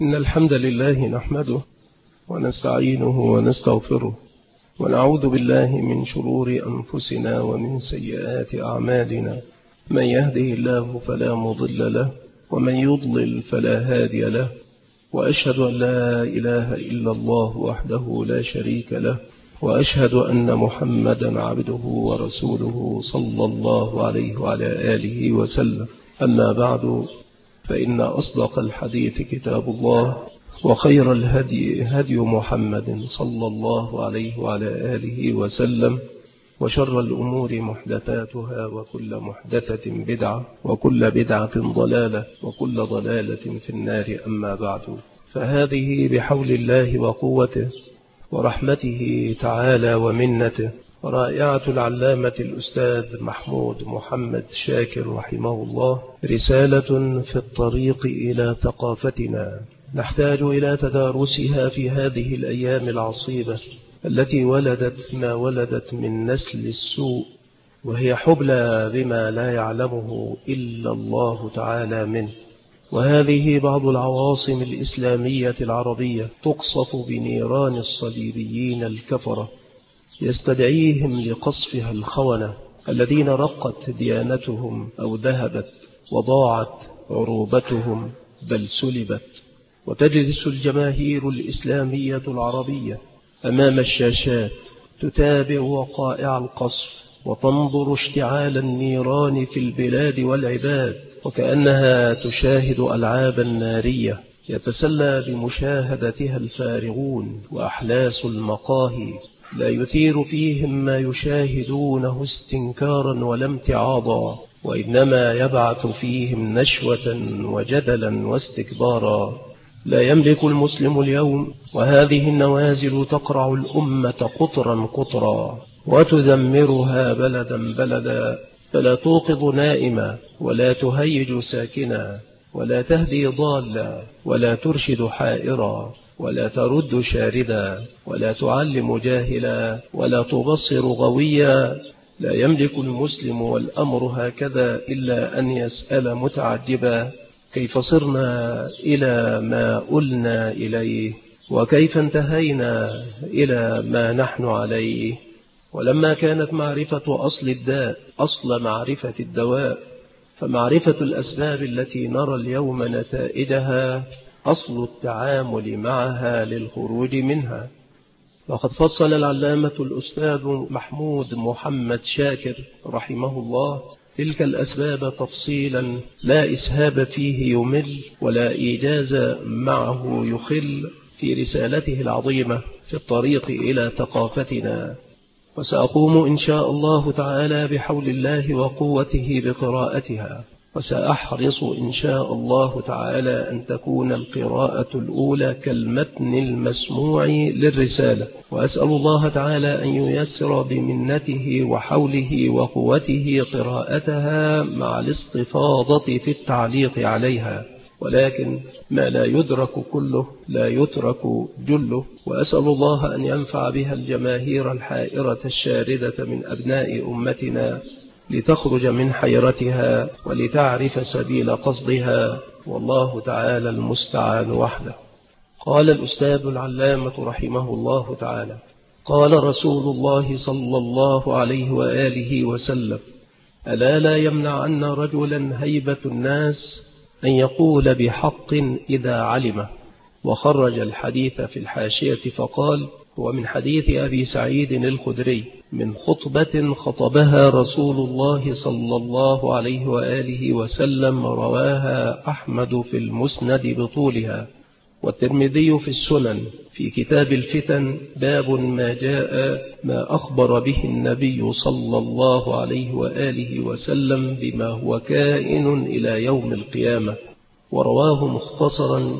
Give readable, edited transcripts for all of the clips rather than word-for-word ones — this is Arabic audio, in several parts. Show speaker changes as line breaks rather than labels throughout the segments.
إن الحمد لله نحمده ونستعينه ونستغفره ونعوذ بالله من شرور أنفسنا ومن سيئات أعمالنا. من يهده الله فلا مضل له ومن يضلل فلا هادي له، وأشهد أن لا إله إلا الله وحده لا شريك له، وأشهد أن محمدا عبده ورسوله صلى الله عليه وعلى آله وسلم. أما بعد، فإن أصدق الحديث كتاب الله، وخير الهدي هدي محمد صلى الله عليه وعلى آله وسلم، وشر الأمور محدثاتها، وكل محدثة بدعة، وكل بدعة ضلالة، وكل ضلالة في النار. أما بعد، فهذه بحول الله وقوته ورحمته تعالى ومنته رائعة العلامة الأستاذ محمود محمد شاكر رحمه الله، رسالة في الطريق إلى ثقافتنا نحتاج إلى تدارسها في هذه الأيام العصيبة التي ولدت ما ولدت من نسل السوء، وهي حبلى بما لا يعلمه إلا الله تعالى منه. وهذه بعض العواصم الإسلامية العربية تقصف بنيران الصليبيين الكفرة، يستدعيهم لقصفها الخونة الذين رقت ديانتهم أو ذهبت وضاعت عروبتهم بل سلبت. وتجلس الجماهير الإسلامية العربية أمام الشاشات تتابع وقائع القصف وتنظر اشتعال النيران في البلاد والعباد، وكأنها تشاهد ألعابا نارية يتسلى بمشاهدتها الفارغون وأحلاس المقاهي، لا يثير فيهم ما يشاهدونه استنكارا ولا امتعاضا، وإنما يبعث فيهم نشوة وجدلا واستكبارا. لا يملك المسلم اليوم وهذه النوازل تقرع الأمة قطرا قطرا وتدمرها بلدا بلدا، فلا توقظ نائما ولا تهيج ساكنا ولا تهدي ضالا ولا ترشد حائرا ولا ترد شاردا ولا تعلم جاهلا ولا تبصر غويا. لا يملك المسلم والأمر هكذا إلا أن يسأل متعجبا: كيف صرنا إلى ما قلنا إليه، وكيف انتهينا إلى ما نحن عليه؟ ولما كانت معرفة أصل الداء أصل معرفة الدواء، فمعرفة الأسباب التي نرى اليوم نتائجها أصل التعامل معها للخروج منها. وقد فصل العلامة الأستاذ محمود محمد شاكر رحمه الله تلك الأسباب تفصيلا لا إسهاب فيه يمل ولا إيجاز معه يخل في رسالته العظيمة في الطريق إلى ثقافتنا. وسأقوم إن شاء الله تعالى بحول الله وقوته بقراءتها، وسأحرص إن شاء الله تعالى أن تكون القراءة الأولى كالمتن المسموع للرسالة، وأسأل الله تعالى أن ييسر بمنته وحوله وقوته قراءتها مع الاستفاضة في التعليق عليها، ولكن ما لا يدرك كله لا يترك جله. وأسأل الله أن ينفع بها الجماهير الحائرة الشاردة من أبناء أمتنا لتخرج من حيرتها ولتعرف سبيل قصدها، والله تعالى المستعان وحده. قال الأستاذ العلامة رحمه الله تعالى: قال رسول الله صلى الله عليه وآله وسلم: ألا لا يمنعن رجلا هيبة الناس أن يقول بحق إذا علمه. وخرج الحديث في الحاشية فقال: هو من حديث أبي سعيد الخدري من خطبة خطبها رسول الله صلى الله عليه وآله وسلم، رواها أحمد في المسند بطولها، والترمذي في السنن في كتاب الفتن، باب ما جاء ما أخبر به النبي صلى الله عليه وآله وسلم بما هو كائن إلى يوم القيامة. ورواه مختصرا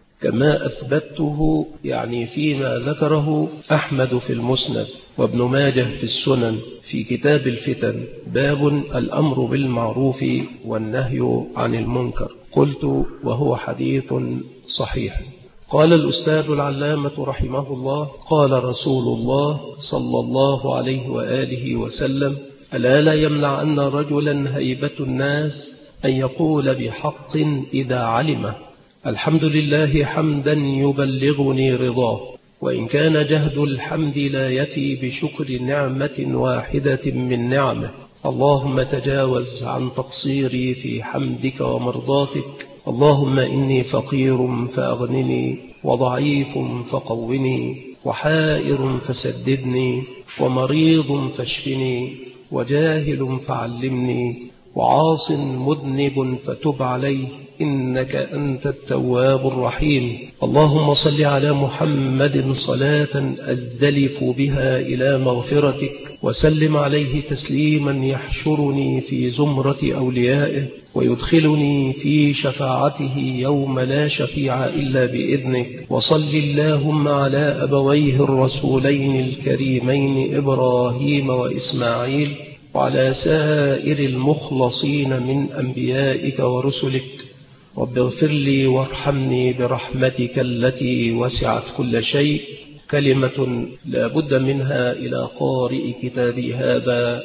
كما أثبته، يعني فيما ذكره أحمد في المسند، وابن ماجه في السنن في كتاب الفتن، باب الأمر بالمعروف والنهي عن المنكر. قلت: وهو حديث صحيح. قال الأستاذ العلامة رحمه الله: قال رسول الله صلى الله عليه وآله وسلم: ألا لا يمنعن رجلا هيبة الناس أن يقول بحق إذا علمه. الحمد لله حمدا يبلغني رضاه، وإن كان جهد الحمد لا يفي بشكر نعمة واحدة من نعمه. اللهم تجاوز عن تقصيري في حمدك ومرضاتك. اللهم إني فقير فأغنني، وضعيف فقوني، وحائر فسددني، ومريض فاشفني، وجاهل فعلمني، وعاص مذنب فتب عليه، إنك أنت التواب الرحيم. اللهم صل على محمد صلاة أزدلف بها إلى مغفرتك، وسلم عليه تسليما يحشرني في زمرة أوليائه، ويدخلني في شفاعته يوم لا شفيع إلا بإذنك. وصل اللهم على أبويه الرسولين الكريمين إبراهيم وإسماعيل، وعلى سائر المخلصين من أنبيائك ورسلك. رب اغفر لي وارحمني برحمتك التي وسعت كل شيء. كلمة لا بد منها إلى قارئ كتابي هذا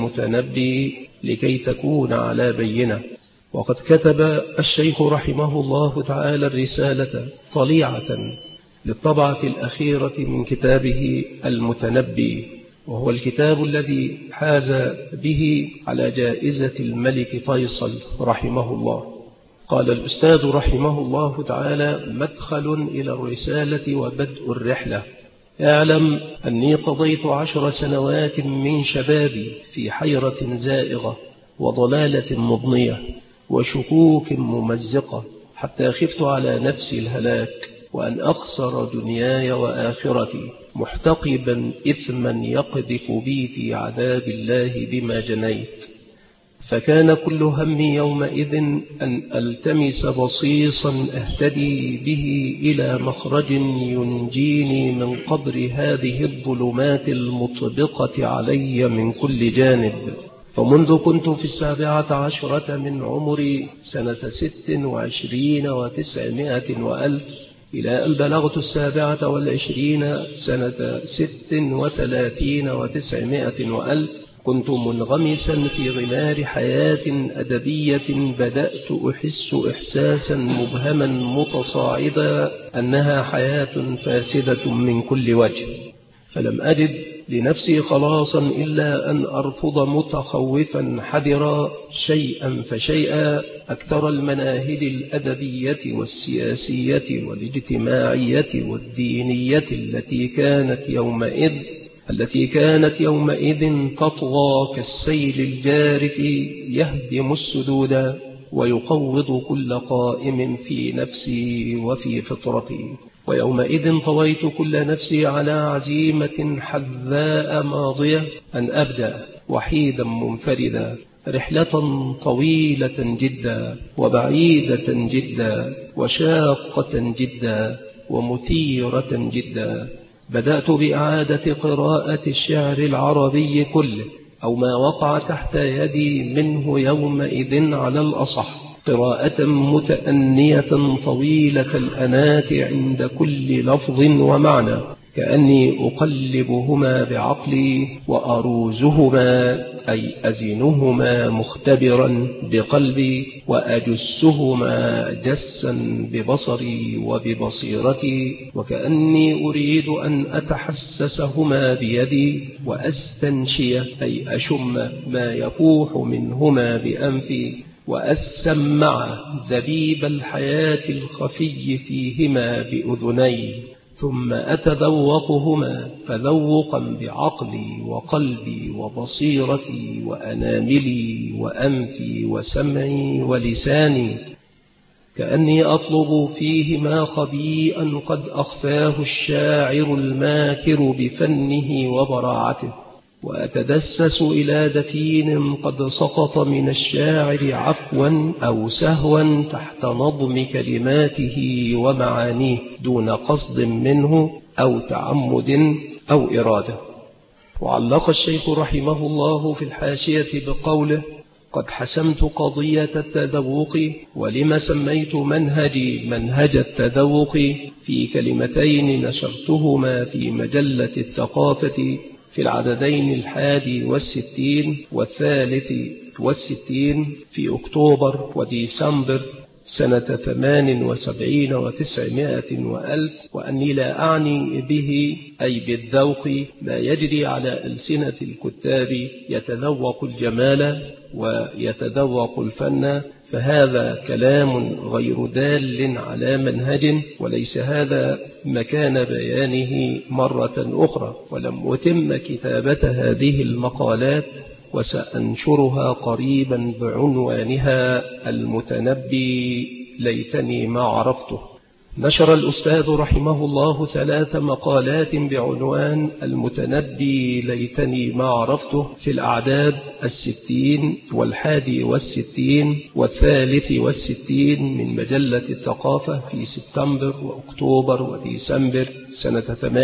المتنبي لكي تكون على بينة. وقد كتب الشيخ رحمه الله تعالى الرسالة طليعة للطبعة الأخيرة من كتابه المتنبي، وهو الكتاب الذي حاز به على جائزة الملك فيصل رحمه الله. قال الأستاذ رحمه الله تعالى: مدخل إلى الرسالة وبدء الرحلة. اعلم أني قضيت 10 سنوات من شبابي في حيرة زائغة وضلالة مضنية وشكوك ممزقة، حتى خفت على نفسي الهلاك وأن أخسر دنياي وآخرتي، محتقبا إثما يقذف بي في عذاب الله بما جنيت. فكان كل همي يومئذ أن ألتمس بصيصا أهتدي به إلى مخرج ينجيني من قبر هذه الظلمات المطبقة علي من كل جانب. فمنذ كنت في 17 من عمري سنة 26 و900 وألف، إلى أن بلغت 27 سنة 36 و900 وألف، كنت منغمسا في غمار حياة أدبية بدأت أحس إحساسا مبهما متصاعدا أنها حياة فاسدة من كل وجه. فلم أجد لنفسي خلاصا إلا أن أرفض متخوفا حذرا شيئا فشيئا أكثر المناهج الأدبية والسياسية والاجتماعية والدينية التي كانت يومئذ تطغى كالسيل الجارف يهدم السدود ويقوض كل قائم في نفسي وفي فطرتي. ويومئذ طويت كل نفسي على عزيمة حذاء ماضية أن أبدأ وحيدا منفردا رحلة طويلة جدا وبعيدة جدا وشاقة جدا ومثيرة جدا. بدأت بإعادة قراءة الشعر العربي كله، أو ما وقع تحت يدي منه يومئذ على الأصح، قراءة متأنية طويلة الأنات عند كل لفظ ومعنى، كأني أقلبهما بعقلي وأروزهما أي أزنهما مختبرا بقلبي، وأجسهما جسا ببصري وببصيرتي، وكأني أريد أن أتحسسهما بيدي وأستنشي أي أشم ما يفوح منهما بأنفي، وأسمع ذبيب الحياة الخفي فيهما بأذني، ثم أتذوقهما تذوقا بعقلي وقلبي وبصيرتي وأناملي وأنفي وسمعي ولساني، كأني أطلب فيهما خبيئا قد أخفاه الشاعر الماكر بفنه وبراعته، وأتدسس إلى دفين قد سقط من الشاعر عفوا أو سهوا تحت نظم كلماته ومعانيه دون قصد منه أو تعمد أو إرادة. وعلق الشيخ رحمه الله في الحاشية بقوله: قد حسمت قضية التذوق، ولما سميت منهجي منهج التذوق في كلمتين نشرتهما في مجلة الثقافة في العددين 61 و63 في أكتوبر وديسمبر سنة 78 و900 وألف، وأني لا أعني به أي بالذوق ما يجري على ألسنة الكتاب يتذوق الجمال ويتذوق الفن، فهذا كلام غير دال على منهج، وليس هذا مكان بيانه مرة أخرى. ولم أتم كتابة هذه المقالات وسأنشرها قريبا بعنوانها المتنبي ليتني ما عرفته. نشر الأستاذ رحمه الله 3 مقالات بعنوان المتنبي ليتني ما عرفته في الأعداد 60 و61 و63 من مجلة الثقافة في سبتمبر وأكتوبر وديسمبر سنة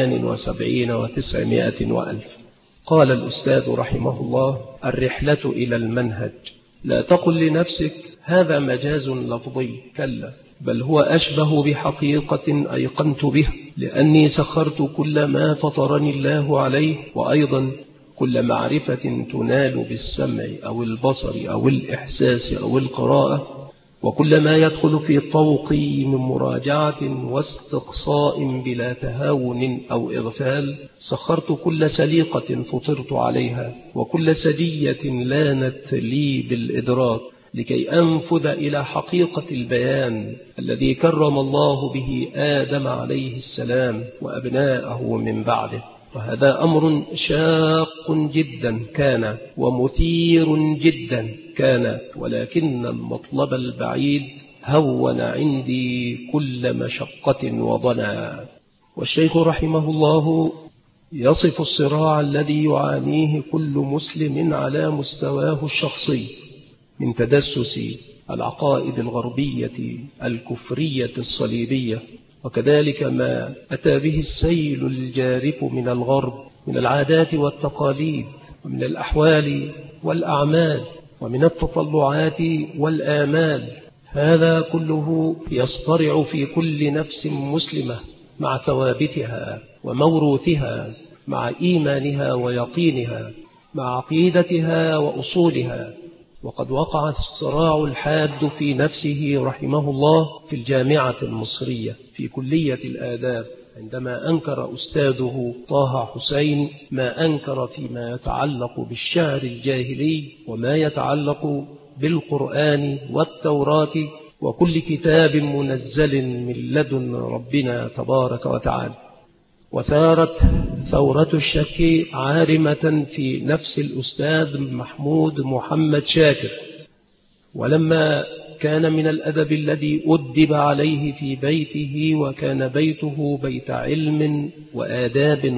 78 و900 وألف. قال الأستاذ رحمه الله: الرحلة إلى المنهج. لا تقل لنفسك هذا مجاز لفظي، كلا، بل هو أشبه بحقيقة أيقنت به، لأني سخرت كل ما فطرني الله عليه، وأيضا كل معرفة تنال بالسمع أو البصر أو الإحساس أو القراءة، وكل ما يدخل في طوقي من مراجعة واستقصاء بلا تهاون أو إغفال. سخرت كل سليقة فطرت عليها، وكل سجية لانت لي بالإدراك، لكي أنفذ إلى حقيقة البيان الذي كرم الله به آدم عليه السلام وأبناءه من بعده. وهذا أمر شاق جدا كان ومثير جدا كان، ولكن المطلب البعيد هون عندي كل مشقة وضنا. والشيخ رحمه الله يصف الصراع الذي يعانيه كل مسلم على مستواه الشخصي من تدسس العقائد الغربية الكفرية الصليبية، وكذلك ما أتى به السيل الجارف من الغرب من العادات والتقاليد ومن الأحوال والأعمال ومن التطلعات والآمال. هذا كله يصطرع في كل نفس مسلمة مع ثوابتها وموروثها، مع إيمانها ويقينها، مع عقيدتها وأصولها. وقد وقع الصراع الحاد في نفسه رحمه الله في الجامعة المصرية في كلية الآداب، عندما أنكر أستاذه طه حسين ما أنكر فيما يتعلق بالشعر الجاهلي وما يتعلق بالقرآن والتوراة وكل كتاب منزل من لدن ربنا تبارك وتعالى. وثارت ثورة الشك عارمة في نفس الأستاذ محمود محمد شاكر، ولما كان من الأدب الذي أدب عليه في بيته، وكان بيته بيت علم وآداب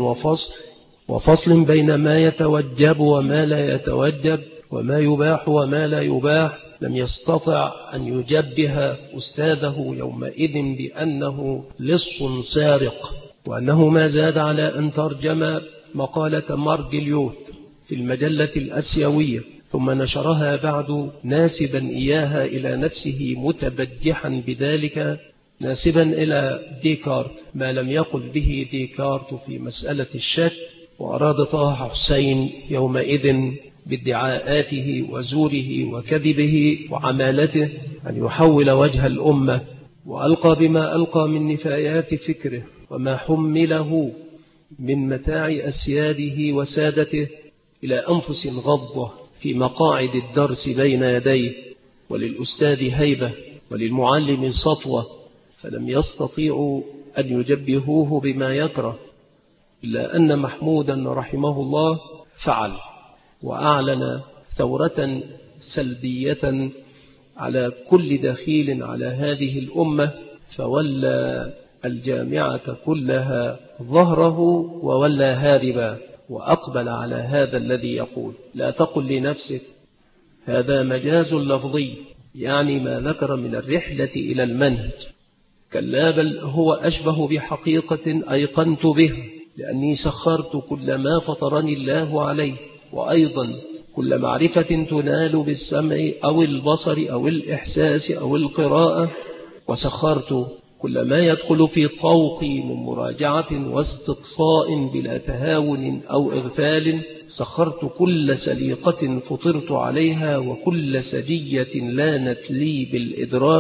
وفصل بين ما يتوجب وما لا يتوجب وما يباح وما لا يباح، لم يستطع أن يجبه أستاذه يومئذ بأنه لص سارق، وأنه ما زاد على أن ترجم مقالة مارجليوث في المجلة الأسيوية ثم نشرها بعد ناسبا إياها إلى نفسه متبجحا بذلك، ناسبا إلى ديكارت ما لم يقل به ديكارت في مسألة الشك. وأراد طه حسين يومئذ بادعاءاته وزوره وكذبه وعمالته أن يحول وجه الأمة، وألقى بما ألقى من نفايات فكره وما حمله من متاع أسياده وسادته إلى أنفس غضة في مقاعد الدرس بين يديه، وللأستاذ هيبة وللمعلم سطوة، فلم يستطيعوا أن يجبهوه بما يكره، إلا أن محمودا رحمه الله فعل وأعلن ثورة سلبية على كل دخيل على هذه الأمة، فولى الجامعة كلها ظهره وولى هاربا، وأقبل على هذا الذي يقول: لا تقل لنفسك هذا مجاز لفظي، يعني ما ذكر من الرحلة إلى المنهج، كلا، بل هو أشبه بحقيقة أيقنت به، لأني سخرت كل ما فطرني الله عليه، وأيضا كل معرفة تنال بالسمع أو البصر أو الإحساس أو القراءة، وسخرت كل ما يدخل في طوقي من مراجعة واستقصاء بلا تهاون أو إغفال. سخرت كل سليقة فطرت عليها، وكل سجية لانت لي بالإدراك،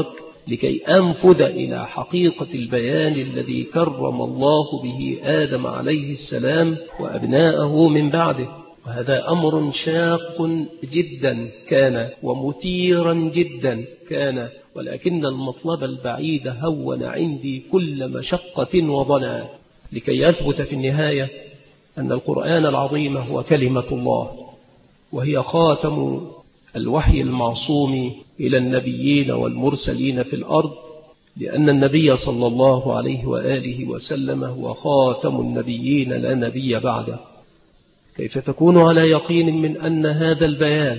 لكي أنفذ إلى حقيقة البيان الذي كرم الله به آدم عليه السلام وأبناءه من بعده. وهذا أمر شاق جدا كان ومثيرا جدا كان، ولكن المطلب البعيد هون عندي كل مشقة وضناء، لكي يثبت في النهاية أن القرآن العظيم هو كلمة الله، وهي خاتم الوحي المعصوم إلى النبيين والمرسلين في الأرض، لأن النبي صلى الله عليه وآله وسلم هو خاتم النبيين لا نبي بعده. كيف تكون على يقين من أن هذا البيان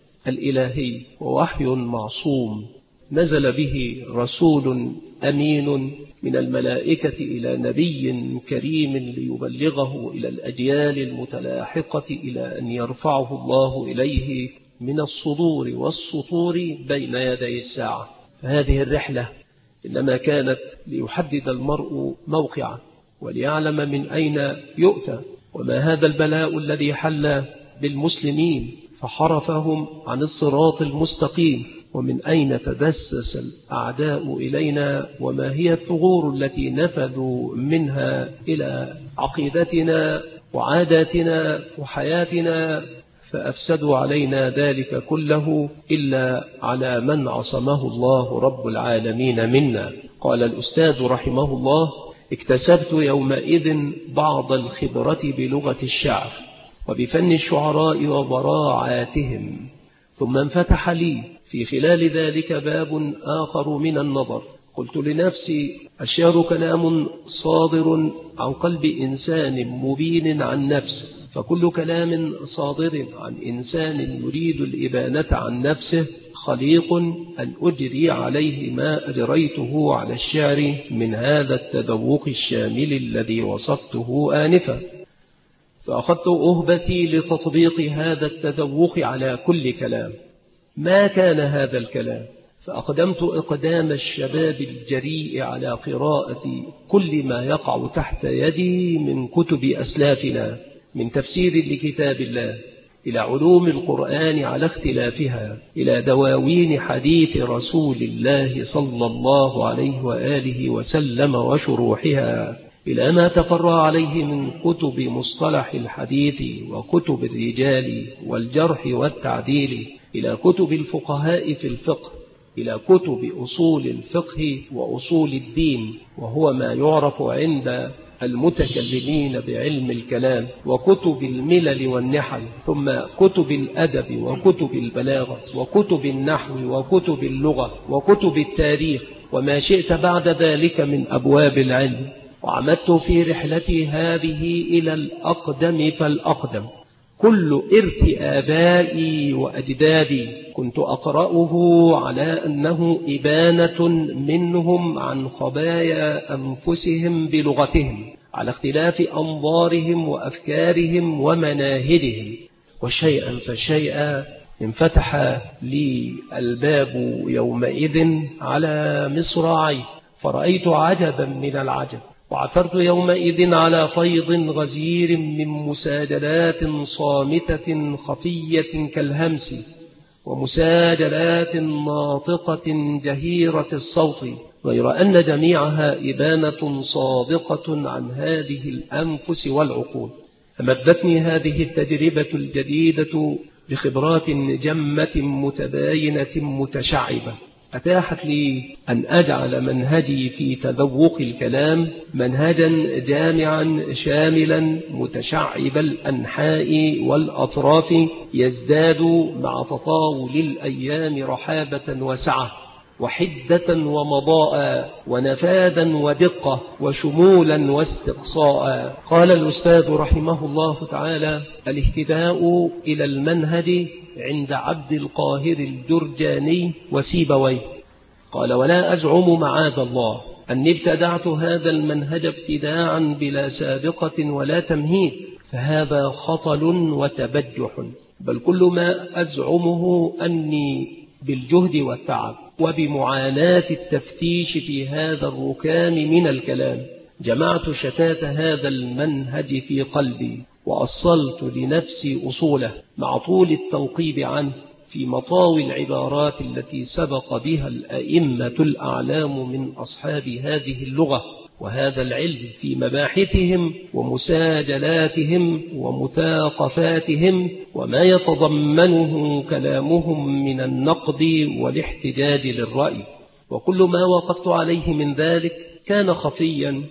الإلهي ووحي معصوم نزل به رسول أمين من الملائكة إلى نبي كريم ليبلغه إلى الأجيال المتلاحقة إلى أن يرفعه الله إليه من الصدور والسطور بين يدي الساعة؟ فهذه الرحلة إنما كانت ليحدد المرء موقعه وليعلم من أين يؤتى، وما هذا البلاء الذي حل بالمسلمين فحرفهم عن الصراط المستقيم، ومن أين تدسس الأعداء إلينا، وما هي الثغور التي نفذوا منها إلى عقيدتنا وعاداتنا وحياتنا، فأفسدوا علينا ذلك كله إلا على من عصمه الله رب العالمين منا. قال الأستاذ رحمه الله: اكتسبت يومئذ بعض الخبرة بلغة الشعر وبفن الشعراء وبراعاتهم، ثم انفتح لي في خلال ذلك باب آخر من النظر. قلت لنفسي: الشعر كلام صادر عن قلب إنسان مبين عن نفسه، فكل كلام صادر عن إنسان يريد الإبانة عن نفسه خليق أن أجري عليه ما أجريته على الشعر من هذا التذوق الشامل الذي وصفته آنفا. فأخذت أهبتي لتطبيق هذا التذوق على كل كلام. ما كان هذا الكلام؟ فأقدمت إقدام الشباب الجريء على قراءة كل ما يقع تحت يدي من كتب أسلافنا، من تفسير لكتاب الله إلى علوم القرآن على اختلافها، إلى دواوين حديث رسول الله صلى الله عليه وآله وسلم وشروحها، إلى ما تفرع عليه من كتب مصطلح الحديث وكتب الرجال والجرح والتعديل، إلى كتب الفقهاء في الفقه، إلى كتب أصول الفقه وأصول الدين، وهو ما يعرف عند المتكلمين بعلم الكلام، وكتب الملل والنحل، ثم كتب الأدب وكتب البلاغة وكتب النحو وكتب اللغة وكتب التاريخ وما شئت بعد ذلك من أبواب العلم. وعمدت في رحلتي هذه إلى الأقدم فالأقدم. كل إرث آبائي وأجدادي كنت أقرأه على أنه إبانة منهم عن خبايا أنفسهم بلغتهم، على اختلاف أنظارهم وأفكارهم ومناهجهم. وشيئا فشيئا انفتح لي الباب يومئذ على مصراعي، فرأيت عجبا من العجب، وعثرت يومئذ على فيض غزير من مساجلات صامتة خفية كالهمس، ومساجلات ناطقة جهيرة الصوت، غير أن جميعها إبانة صادقة عن هذه الأنفس والعقول. أمدتني هذه التجربة الجديدة بخبرات جمة متباينة متشعبة، أتاحت لي أن أجعل منهجي في تذوق الكلام منهجا جامعا شاملا متشعب الأنحاء والأطراف، يزداد مع تطاول الأيام رحابة وسعة وحدة ومضاء ونفاذا ودقة وشمولا واستقصاء. قال الأستاذ رحمه الله تعالى: الاهتداء إلى المنهج عند عبد القاهر الجرجاني وسيبويه. قال: ولا أزعم معاذ الله أني ابتدعت هذا المنهج ابتداعا بلا سابقة ولا تمهيد، فهذا خطل وتبجح، بل كل ما أزعمه أني بالجهد والتعب وبمعاناة التفتيش في هذا الركام من الكلام جمعت شتات هذا المنهج في قلبي، وأصلت لنفسي أصوله مع طول التنقيب عنه، في مطاوي العبارات التي سبق بها الأئمة الأعلام من أصحاب هذه اللغة وهذا العلم في مباحثهم ومساجلاتهم ومثاقفاتهم وما يتضمنه كلامهم من النقد والاحتجاج للرأي. وكل ما وقفت عليه من ذلك كان خفيا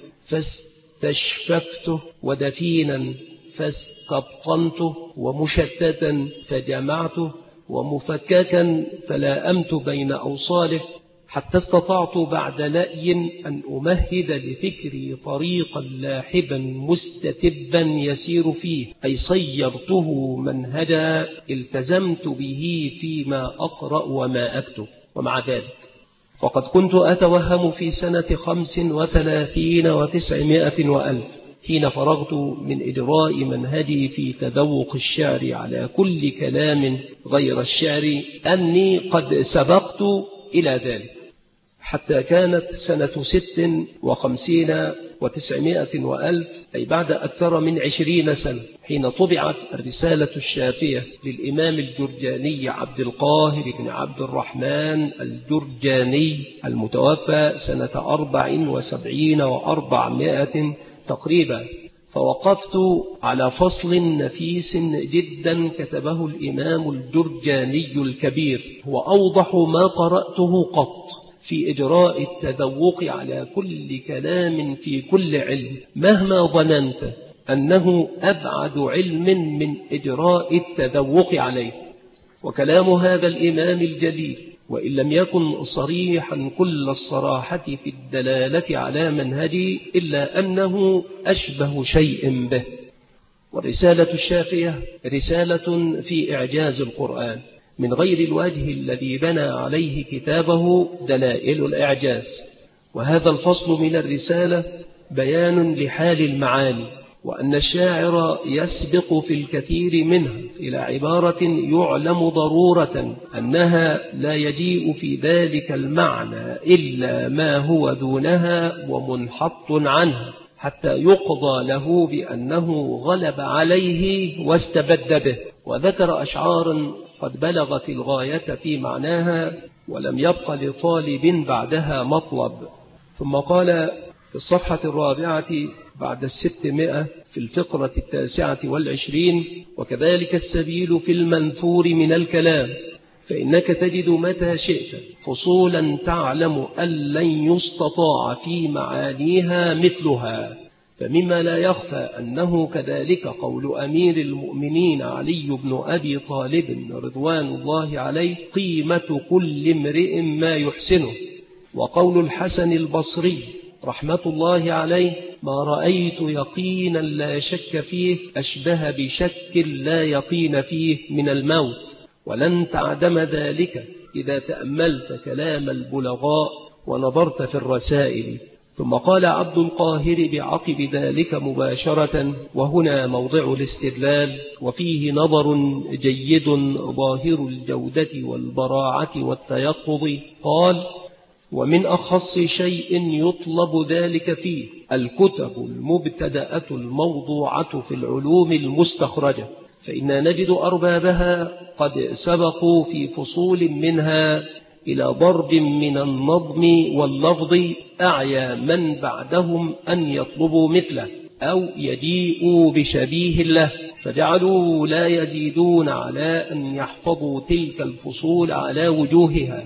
فاستشففته، ودفينا فاستبطنته، ومشتتا فجمعته، ومفككا فلاأمت بين أوصاله، حتى استطعت بعد لأي أن أمهد لفكري طريقا لاحبا مستتبا يسير فيه، أي صيرته منهجا التزمت به فيما أقرأ وما أكتب. ومع ذلك فقد كنت أتوهم في سنة 35 و900 وألف حين فرغت من إجراء منهجي في تذوق الشعر على كل كلام غير الشعر أني قد سبقت إلى ذلك، حتى كانت سنة 56 و900 وألف، أي بعد أكثر من 20 سنة، حين طبعت الرسالة الشافية للإمام الجرجاني عبد القاهر بن عبد الرحمن الجرجاني المتوفى سنة 74 و400 تقريبا. فوقفت على فصل نفيس جدا كتبه الإمام الجرجاني الكبير، هو أوضح ما قرأته قط في إجراء التذوق على كل كلام في كل علم، مهما ظننت أنه أبعد علم من إجراء التذوق عليه. وكلام هذا الإمام الجليل وإن لم يكن صريحا كل الصراحة في الدلالة على منهجي إلا أنه أشبه شيء به. والرسالة الشافية رسالة في إعجاز القرآن من غير الوجه الذي بنى عليه كتابه دلائل الإعجاز. وهذا الفصل من الرسالة بيان لحال المعاني، وأن الشاعر يسبق في الكثير منها إلى عبارة يعلم ضرورة أنها لا يجيء في ذلك المعنى إلا ما هو دونها ومنحط عنها، حتى يقضى له بأنه غلب عليه واستبد به. وذكر أشعار قد بلغت الغاية في معناها ولم يبق لطالب بعدها مطلب. ثم قال في الصفحة 4 بعد 600 في الفقرة 29: وكذلك السبيل في المنثور من الكلام، فإنك تجد متى شئت فصولا تعلم أن لن يستطاع في معانيها مثلها. فمما لا يخفى أنه كذلك قول أمير المؤمنين علي بن أبي طالب رضوان الله عليه: قيمة كل امرئ ما يحسنه. وقول الحسن البصري رحمة الله عليه: ما رأيت يقينا لا شك فيه أشبه بشك لا يقين فيه من الموت، ولن تعدم ذلك إذا تأملت كلام البلغاء ونظرت في الرسائل. ثم قال عبد القاهر بعقب ذلك مباشرة، وهنا موضع الاستدلال وفيه نظر جيد ظاهر الجودة والبراعة والتيقظ، قال: ومن أخص شيء يطلب ذلك فيه الكتب المبتدأة الموضوعة في العلوم المستخرجة، فإنا نجد أربابها قد سبقوا في فصول منها إلى ضرب من النظم واللفظ أعيا من بعدهم أن يطلبوا مثله أو يجيئوا بشبيه له، فجعلوا لا يزيدون على أن يحفظوا تلك الفصول على وجوهها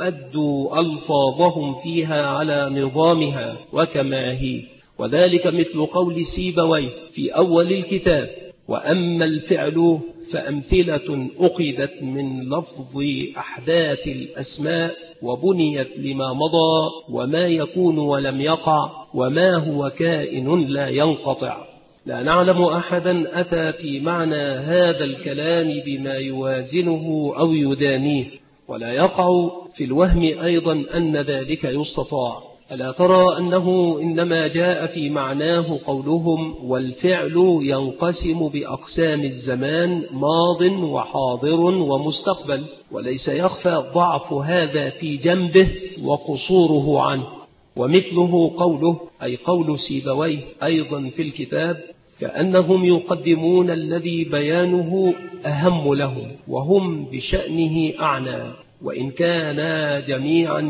ويؤدوا ألفاظهم فيها على نظامها وكما هي. وذلك مثل قول سيبويه في أول الكتاب: وأما الفعل فأمثلة أخذت من لفظ أحداث الأسماء وبنيت لما مضى وما يكون ولم يقع وما هو كائن لا ينقطع. لا نعلم أحدا أتى في معنى هذا الكلام بما يوازنه أو يدانيه، ولا يقع في الوهم أيضا أن ذلك يستطاع. ألا ترى أنه إنما جاء في معناه قولهم: والفعل ينقسم بأقسام الزمان ماض وحاضر ومستقبل، وليس يخفى ضعف هذا في جنبه وقصوره عنه. ومثله قوله، أي قول سيبويه أيضا في الكتاب: كأنهم يقدمون الذي بيانه أهم لهم وهم بشأنه أعنى، وإن كانا جميعا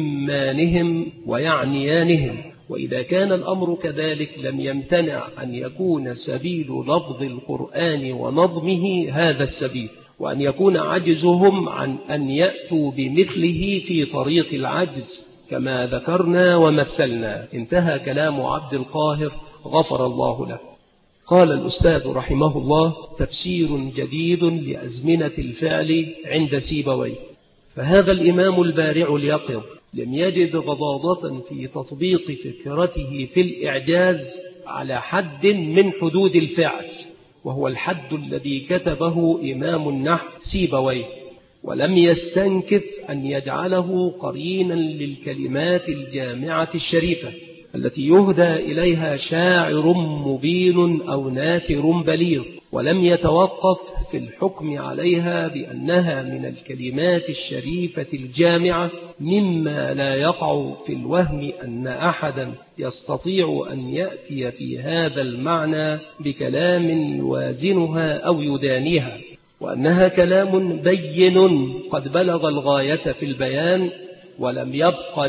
يهمانهم ويعنيانهم. وإذا كان الأمر كذلك لم يمتنع أن يكون سبيل لفظ القرآن ونظمه هذا السبيل، وأن يكون عجزهم عن أن يأتوا بمثله في طريق العجز كما ذكرنا ومثلنا. انتهى كلام عبد القاهر غفر الله له. قال الأستاذ رحمه الله: تفسير جديد لأزمنة الفعل عند سيبويه. فهذا الإمام البارع اليقظ لم يجد غضاضة في تطبيق فكرته في الإعجاز على حد من حدود الفعل، وهو الحد الذي كتبه إمام النحو سيبويه، ولم يستنكف أن يجعله قرينا للكلمات الجامعة الشريفة التي يهدى إليها شاعر مبين أو ناثر بليغ، ولم يتوقف في الحكم عليها بأنها من الكلمات الشريفة الجامعة، مما لا يقع في الوهم أن أحدا يستطيع أن يأتي في هذا المعنى بكلام يوازنها أو يدانيها، وأنها كلام بين قد بلغ الغاية في البيان ولم يبق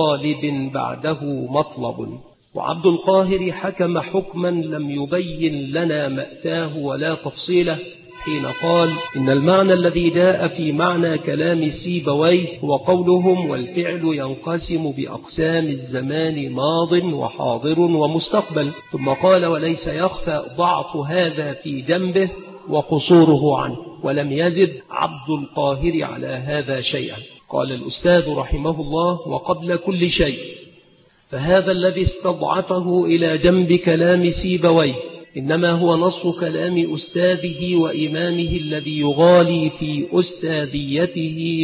لطالب بعده مطلب. وعبد القاهر حكم حكما لم يبين لنا مأتاه ولا تفصيله حين قال: إن المعنى الذي جاء في معنى كلام سيبويه هو قولهم: والفعل ينقسم بأقسام الزمان ماض وحاضر ومستقبل. ثم قال: وليس يخفى ضعف هذا في جنبه وقصوره عنه. ولم يزد عبد القاهر على هذا شيئا. قال الأستاذ رحمه الله: وقبل كل شيء فهذا الذي استضعفه إلى جنب كلام سيبويه إنما هو نص كلام أستاذه وإمامه الذي يغالي في أستاذيته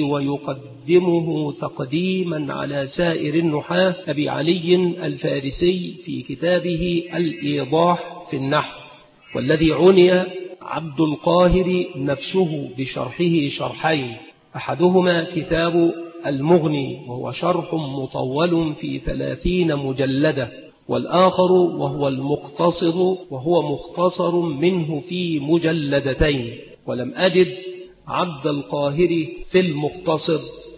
ويقدمه تقديما على سائر النحاة، أبي علي الفارسي في كتابه الإيضاح في النحو، والذي عني عبد القاهر نفسه بشرحه شرحين: أحدهما كتاب المغني وهو شرح مطول في 30 مجلدة، والآخر وهو المقتصر وهو مختصر منه في مجلدتين. ولم أجد عبد القاهر في المقتصر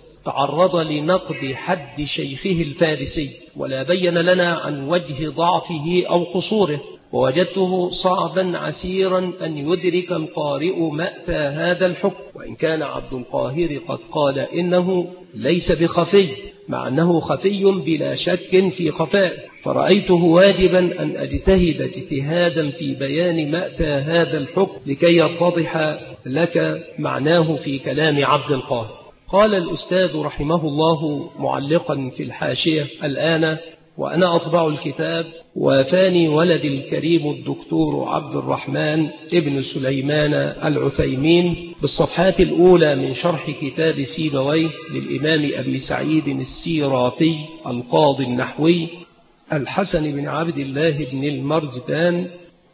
تعرض لنقد حد شيخه الفارسي، ولا بين لنا عن وجه ضعفه أو قصوره، ووجدته صعبا عسيرا أن يدرك القارئ مأتى هذا الحكم، وإن كان عبد القاهر قد قال إنه ليس بخفي، مع أنه خفي بلا شك في خفاء، فرأيته واجبا أن أجتهد اجتهادا في بيان مأتى هذا الحكم لكي يتضح لك معناه في كلام عبد القاهر. قال الأستاذ رحمه الله معلقا في الحاشية: الآن وأنا أطبع الكتاب وافاني ولد الكريم الدكتور عبد الرحمن ابن سليمان العثيمين بالصفحات الأولى من شرح كتاب سيبويه للإمام أبي سعيد السيرافي القاضي النحوي الحسن بن عبد الله بن المرزبان،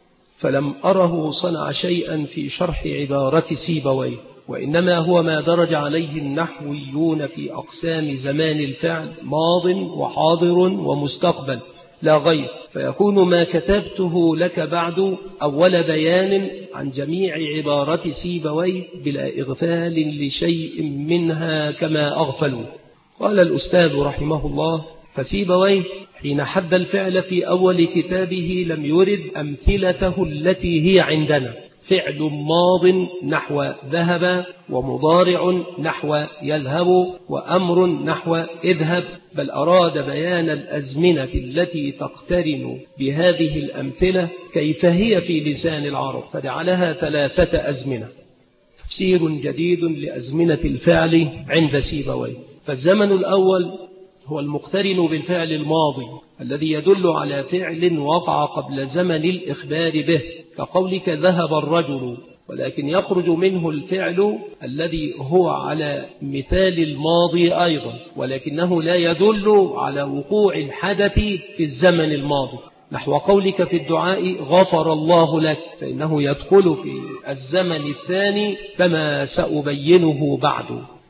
فلم أره صنع شيئا في شرح عبارة سيبويه، وإنما هو ما درج عليه النحويون في أقسام زمان الفعل ماض وحاضر ومستقبل لا غير، فيكون ما كتبته لك بعد أول بيان عن جميع عبارة سيبويه بلا إغفال لشيء منها كما أغفلوا. قال الأستاذ رحمه الله: فسيبويه حين حد الفعل في أول كتابه لم يرد أمثلته التي هي عندنا: فعل ماض نحو ذهب، ومضارع نحو يذهب، وأمر نحو اذهب، بل أراد بيان الأزمنة التي تقترن بهذه الأمثلة كيف هي في لسان العرب، فجعلها 3 أزمنة. تفسير جديد لأزمنة الفعل عند سيبويه. فالزمن الأول هو المقترن بالفعل الماضي الذي يدل على فعل وقع قبل زمن الإخبار به، كقولك ذهب الرجل، ولكن يخرج منه الفعل الذي هو على مثال الماضي أيضا، ولكنه لا يدل على وقوع الحدث في الزمن الماضي، نحو قولك في الدعاء غفر الله لك، فإنه يدخل في الزمن الثاني كما سأبينه بعد.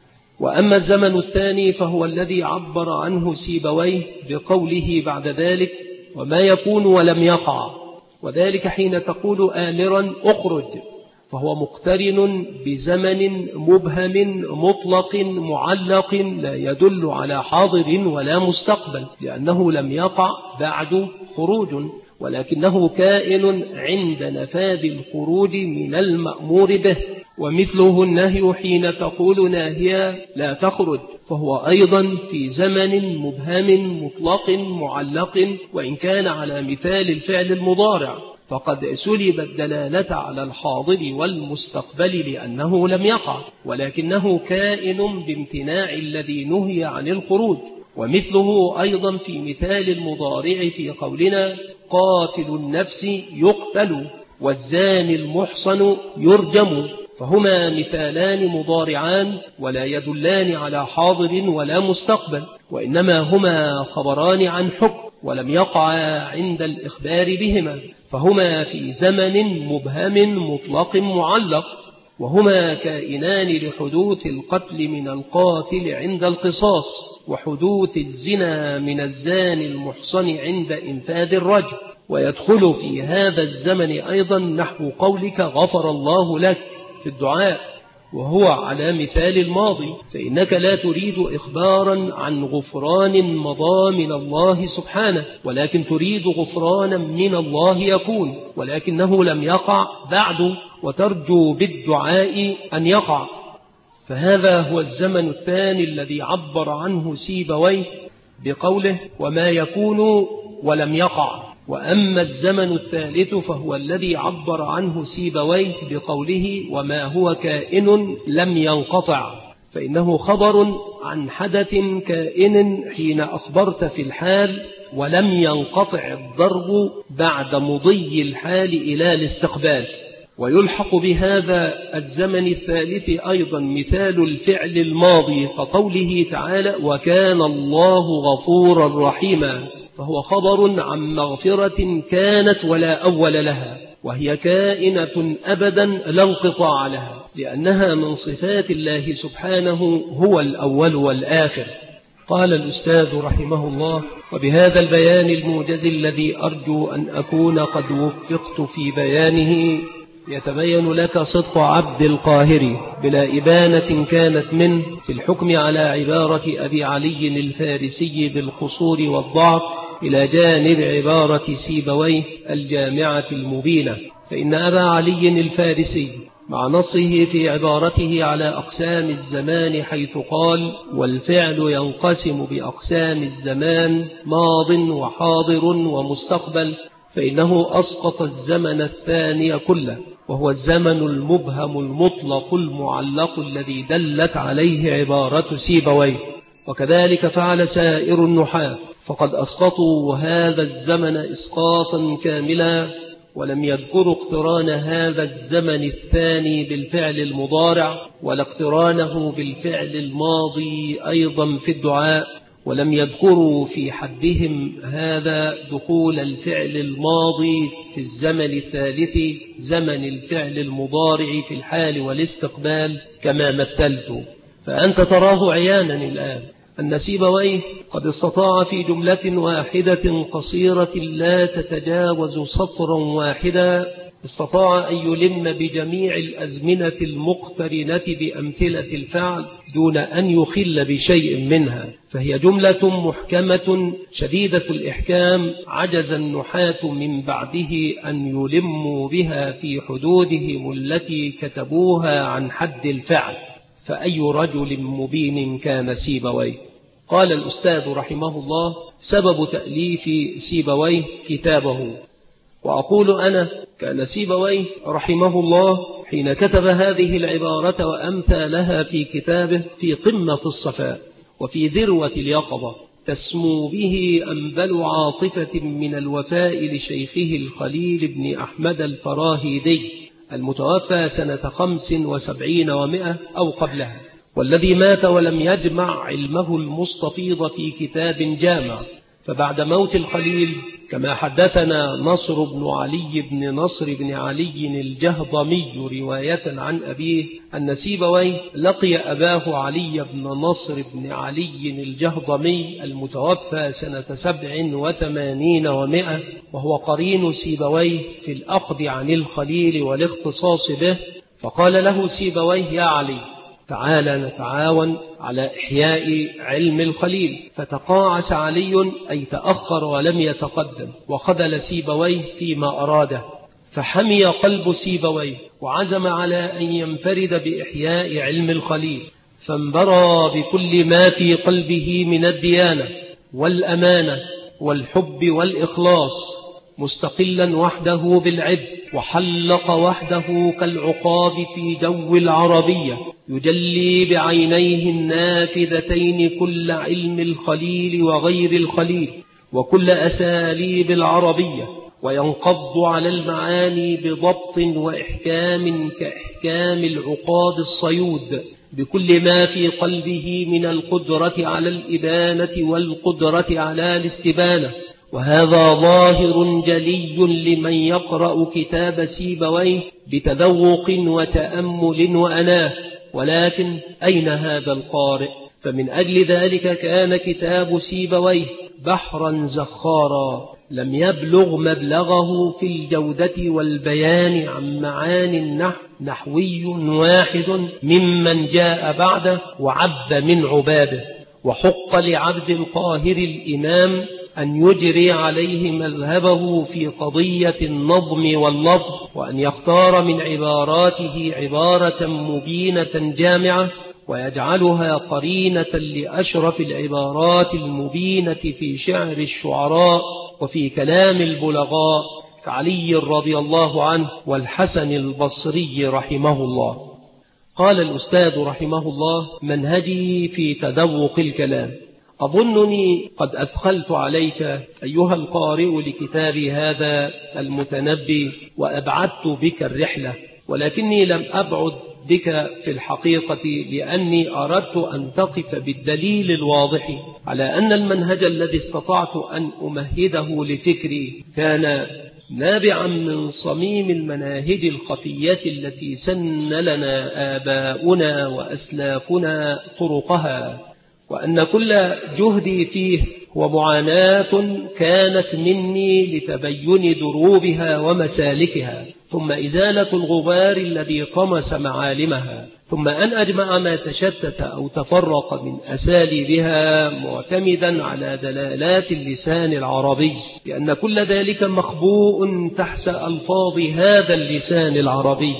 وأما الزمن الثاني فهو الذي عبر عنه سيبويه بقوله بعد ذلك: وما يكون ولم يقع، وذلك حين تقول آمرا أخرج، فهو مقترن بزمن مبهم مطلق معلق لا يدل على حاضر ولا مستقبل، لأنه لم يقع بعد خروج، ولكنه كائن عند نفاذ الخروج من المأمور به. ومثله النهي حين تقول ناهيا لا تخرج، فهو أيضا في زمن مبهم مطلق معلق، وإن كان على مثال الفعل المضارع، فقد سلب الدلالة على الحاضر والمستقبل لأنه لم يقع، ولكنه كائن بامتناع الذي نهي عن الخروج. ومثله أيضا في مثال المضارع في قولنا قاتل النفس يقتل والزاني المحصن يرجم، فهما مثالان مضارعان ولا يدلان على حاضر ولا مستقبل، وإنما هما خبران عن حكم ولم يقع عند الإخبار بهما، فهما في زمن مبهم مطلق معلق، وهما كائنان لحدوث القتل من القاتل عند القصاص، وحدوث الزنا من الزاني المحصن عند إنفاذ الرجم. ويدخل في هذا الزمن أيضا نحو قولك غفر الله لك في الدعاء، وهو على مثال الماضي، فإنك لا تريد إخبارا عن غفران مضى من الله سبحانه، ولكن تريد غفرانا من الله يكون، ولكنه لم يقع بعد، وترجو بالدعاء أن يقع. فهذا هو الزمن الثاني الذي عبر عنه سيبويه بقوله وما يكون ولم يقع. وأما الزمن الثالث فهو الذي عبر عنه سيبويه بقوله وما هو كائن لم ينقطع، فإنه خبر عن حدث كائن حين أخبرت في الحال ولم ينقطع الضرب بعد مضي الحال إلى الاستقبال. ويلحق بهذا الزمن الثالث أيضا مثال الفعل الماضي كقوله تعالى وكان الله غفورا رحيما، فهو خبر عن مغفرة كانت ولا أول لها، وهي كائنة أبدا لا انقطاع لها، لأنها من صفات الله سبحانه هو الأول والآخر. قال الأستاذ رحمه الله وبهذا البيان الموجز الذي أرجو أن أكون قد وفقت في بيانه يتبين لك صدق عبد القاهري بلا إبانة كانت منه في الحكم على عبارة أبي علي الفارسي بالقصور والضعف إلى جانب عبارة سيبويه الجامعة المبينة. فإن أبا علي الفارسي مع نصه في عبارته على أقسام الزمان حيث قال والفعل ينقسم بأقسام الزمان ماض وحاضر ومستقبل، فإنه أسقط الزمن الثاني كله، وهو الزمن المبهم المطلق المعلق الذي دلت عليه عبارة سيبويه. وكذلك فعل سائر النحاة، فقد أسقطوا هذا الزمن إسقاطا كاملا، ولم يذكروا اقتران هذا الزمن الثاني بالفعل المضارع، ولا اقترانه بالفعل الماضي أيضا في الدعاء، ولم يذكروا في حدهم هذا دخول الفعل الماضي في الزمن الثالث زمن الفعل المضارع في الحال والاستقبال كما مثلت. فأنت تراه عيانا الآن أن سيبويه قد استطاع في جملة واحدة قصيرة لا تتجاوز سطرا واحدا، استطاع أن يلم بجميع الأزمنة المقترنة بأمثلة الفعل دون أن يخل بشيء منها، فهي جملة محكمة شديدة الإحكام عجز النحاة من بعده أن يلموا بها في حدودهم التي كتبوها عن حد الفعل، فأي رجل مبين كان سيبويه. قال الأستاذ رحمه الله سبب تأليف سيبويه كتابه، وأقول أنا كان سيبويه رحمه الله حين كتب هذه العبارة وأمثالها في كتابه في قمة الصفاء وفي ذروة اليقظة، تسمو به أنبل عاطفة من الوفاء لشيخه الخليل بن أحمد الفراهيدي المتوفى سنة 75 و100 أو قبلها، والذي مات ولم يجمع علمه المستفيض في كتاب جامع. فبعد موت الخليل كما حدثنا نصر بن علي بن نصر بن علي الجهضمي رواية عن أبيه أن سيبويه لقي أباه علي بن نصر بن علي الجهضمي المتوفى سنة 87 و100، وهو قرين سيبويه في الأخذ عن الخليل والاختصاص به، فقال له سيبويه: يا علي، تعال نتعاون على إحياء علم الخليل. فتقاعس علي أي تأخر ولم يتقدم، وخذل سيبويه فيما أراده، فحمي قلب سيبويه وعزم على أن ينفرد بإحياء علم الخليل، فانبرى بكل ما في قلبه من الديانة والأمانة والحب والإخلاص، مستقلا وحده بالعبد، وحلق وحده كالعقاب في جو العربية، يجلي بعينيه النافذتين كل علم الخليل وغير الخليل وكل أساليب العربية، وينقض على المعاني بضبط وإحكام كإحكام العقاد الصيود، بكل ما في قلبه من القدرة على الإبانة والقدرة على الاستبانة. وهذا ظاهر جلي لمن يقرأ كتاب سيبويه بتذوق وتأمل وأناه، ولكن أين هذا القارئ؟ فمن أجل ذلك كان كتاب سيبويه بحرا زخارا لم يبلغ مبلغه في الجودة والبيان عن معاني نحوي واحد ممن جاء بعده وعبد من عباده. وحق لعبد القاهر الإمام أن يجري عليه مذهبه في قضية النظم واللفظ، وأن يختار من عباراته عبارة مبينة جامعة ويجعلها قرينة لأشرف العبارات المبينة في شعر الشعراء وفي كلام البلغاء كعلي رضي الله عنه والحسن البصري رحمه الله. قال الأستاذ رحمه الله: منهجي في تذوق الكلام. أظنني قد أثقلت عليك أيها القارئ لكتاب هذا المتنبي وأبعدت بك الرحلة، ولكني لم أبعد بك في الحقيقة لأني أردت أن تقف بالدليل الواضح على أن المنهج الذي استطعت أن أمهده لفكري كان نابعا من صميم المناهج الخفية التي سن لنا آباؤنا وأسلافنا طرقها، وأن كل جهدي فيه هو معاناة كانت مني لتبين دروبها ومسالكها، ثم إزالة الغبار الذي طمس معالمها، ثم أن أجمع ما تشتت أو تفرق من أساليبها معتمدا على دلالات اللسان العربي، لأن كل ذلك مخبوء تحت ألفاظ هذا اللسان العربي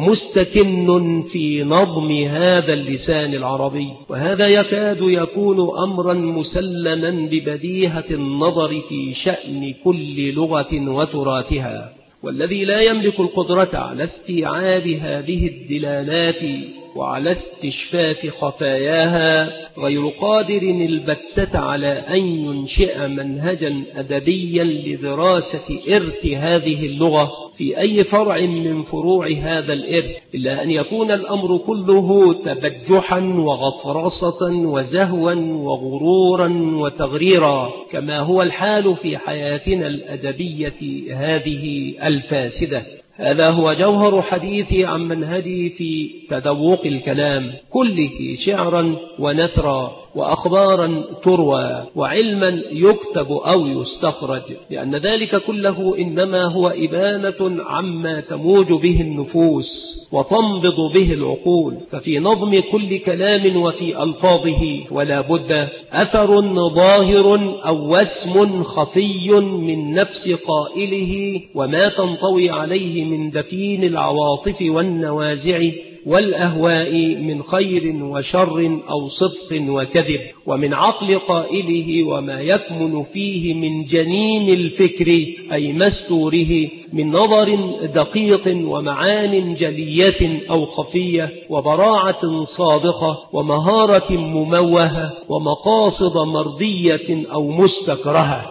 ومستكن في نظم هذا اللسان العربي. وهذا يكاد يكون أمرا مسلما ببديهة النظر في شأن كل لغة وتراثها، والذي لا يملك القدرة على استيعاب هذه الدلالات وعلى استشفاف خفاياها غير قادر البتة على أن ينشئ منهجا أدبيا لدراسة إرث هذه اللغة في أي فرع من فروع هذا الإرث، إلا أن يكون الأمر كله تبجحا وغطرسة وزهوا وغرورا وتغريرا، كما هو الحال في حياتنا الأدبية هذه الفاسدة. هذا هو جوهر حديثي عن منهجي في تذوق الكلام كله، شعرا ونثرا وأخبارا تروى وعلما يكتب أو يستخرج، لأن ذلك كله إنما هو إبانة عما تموج به النفوس وتنبض به العقول. ففي نظم كل كلام وفي ألفاظه ولا بد أثر ظاهر أو وسم خفي من نفس قائله وما تنطوي عليه من دفين العواطف والنوازع والأهواء من خير وشر أو صدق وكذب، ومن عقل قائله وما يكمن فيه من جنين الفكر أي مستوره من نظر دقيق ومعان جلية أو خفية وبراعة صادقة ومهارة مموهة ومقاصد مرضية أو مستكرهة.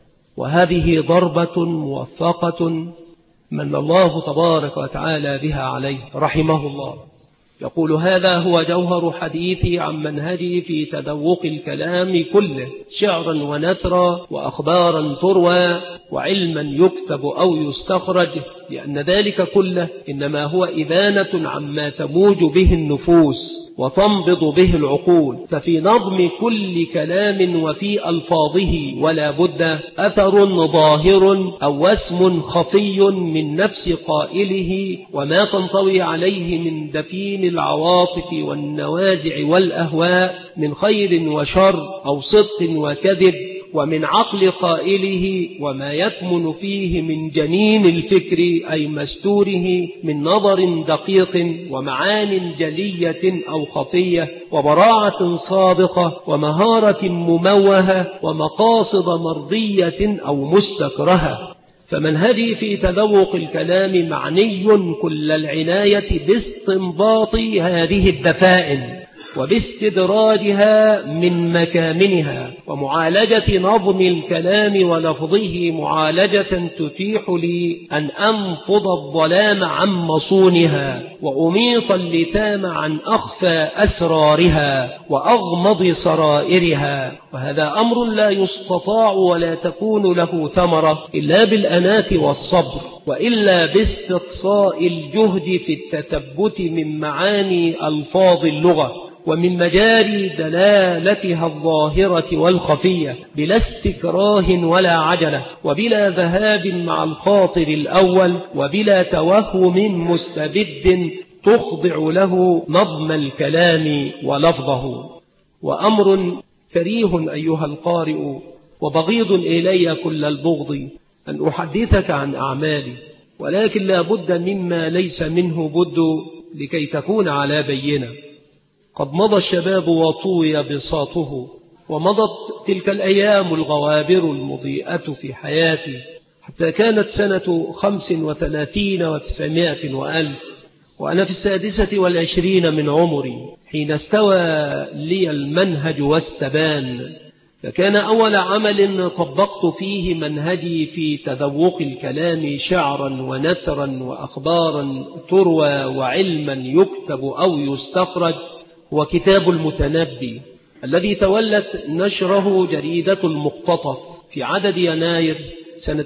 وهذه ضربة موفقة من الله تبارك وتعالى بها عليه رحمه الله. يقول: هذا هو جوهر حديثي عن منهجي في تذوق الكلام كله، شعرا ونثرا وأخبارا تروى وعلما يكتب أو يستخرج، لأن ذلك كله إنما هو إبانة عما تموج به النفوس وتنبض به العقول. ففي نظم كل كلام وفي ألفاظه ولا بد أثر ظاهر أو وسم خفي من نفس قائله وما تنطوي عليه من دفين العواطف والنوازع والأهواء من خير وشر أو صدق وكذب، ومن عقل قائله وما يكمن فيه من جنين الفكر أي مستوره من نظر دقيق ومعان جلية أو خفية وبراعة صادقة ومهارة مموهة ومقاصد مرضية أو مستكرهة. فمنهجي في تذوق الكلام معني كل العناية باستنباط هذه الدفائن وباستدراجها من مكامنها ومعالجة نظم الكلام ولفظه معالجة تتيح لي أن أنفض الظلام عن مصونها وأميط اللثام عن أخفى أسرارها وأغمض سرائرها. وهذا أمر لا يستطاع ولا تكون له ثمرة إلا بالأنات والصبر، وإلا باستقصاء الجهد في التثبت من معاني ألفاظ اللغة ومن مجاري دلالتها الظاهرة والخفية بلا استكراه ولا عجلة وبلا ذهاب مع الخاطر الأول وبلا توهم مستبد تخضع له نظم الكلام ولفظه. وأمر كريه أيها القارئ وبغيض إلي كل البغض أن أحدثك عن أعمالي، ولكن لا بد مما ليس منه بد لكي تكون على بينة. قد مضى الشباب وطوي بساطه، ومضت تلك الأيام الغوابر المضيئة في حياتي، حتى كانت سنة 35 و900 وألف، وأنا في 26 من عمري حين استوى لي المنهج واستبان. فكان أول عمل طبقت فيه منهجي في تذوق الكلام شعرا ونثرا وأخبارا تروى وعلما يكتب أو يستخرج هو كتاب المتنبي، الذي تولت نشره جريدة المقتطف في عدد يناير سنة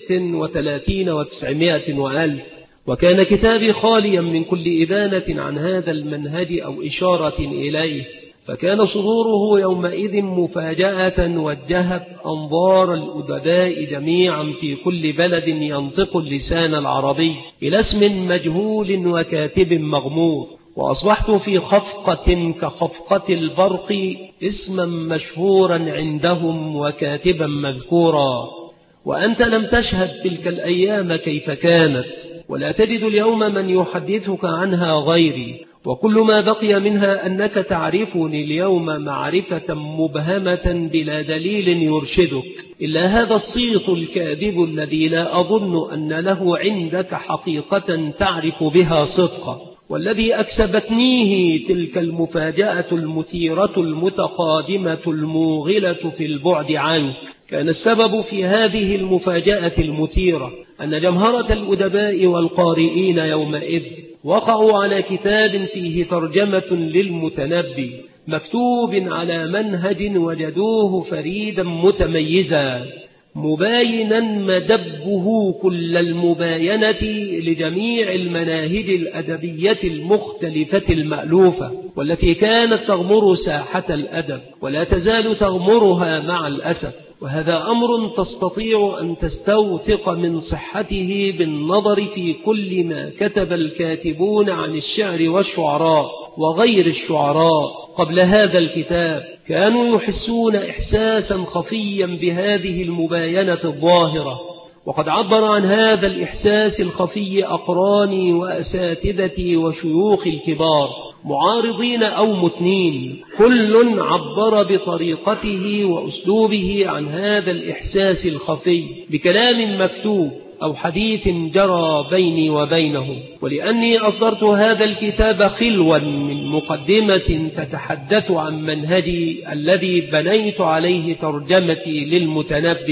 36 و900 وألف. وكان كتابي خاليا من كل إبانة عن هذا المنهج أو إشارة إليه، فكان صدوره يومئذ مفاجأة وجهت أنظار الأدباء جميعا في كل بلد ينطق اللسان العربي إلى اسم مجهول وكاتب مغمور. وأصبحت في خفقة كخفقة البرق اسما مشهورا عندهم وكاتبا مذكورا. وأنت لم تشهد تلك الأيام كيف كانت، ولا تجد اليوم من يحدثك عنها غيري، وكل ما بقي منها أنك تعرفني اليوم معرفة مبهمة بلا دليل يرشدك، إلا هذا الصيت الكاذب الذي لا أظن أن له عندك حقيقة تعرف بها صدقا، والذي أكسبتنيه تلك المفاجأة المثيرة المتقادمة الموغلة في البعد عنك. كان السبب في هذه المفاجأة المثيرة أن جمهرة الأدباء والقارئين يومئذ وقعوا على كتاب فيه ترجمة للمتنبي مكتوب على منهج وجدوه فريدا متميزا مباينا مدبه كل المباينة لجميع المناهج الأدبية المختلفة المألوفة، والتي كانت تغمر ساحة الأدب ولا تزال تغمرها مع الأسف. وهذا أمر تستطيع أن تستوثق من صحته بالنظر في كل ما كتب الكاتبون عن الشعر والشعراء وغير الشعراء قبل هذا الكتاب. كانوا يحسون إحساسا خفيا بهذه المباينة الظاهرة، وقد عبر عن هذا الإحساس الخفي أقراني وأساتذتي وشيوخ الكبار معارضين أو مثنين، كل عبر بطريقته وأسلوبه عن هذا الإحساس الخفي بكلام مكتوب أو حديث جرى بيني وبينهم. ولأني أصدرت هذا الكتاب خلوا من مقدمة تتحدث عن منهجي الذي بنيت عليه ترجمتي للمتنبي،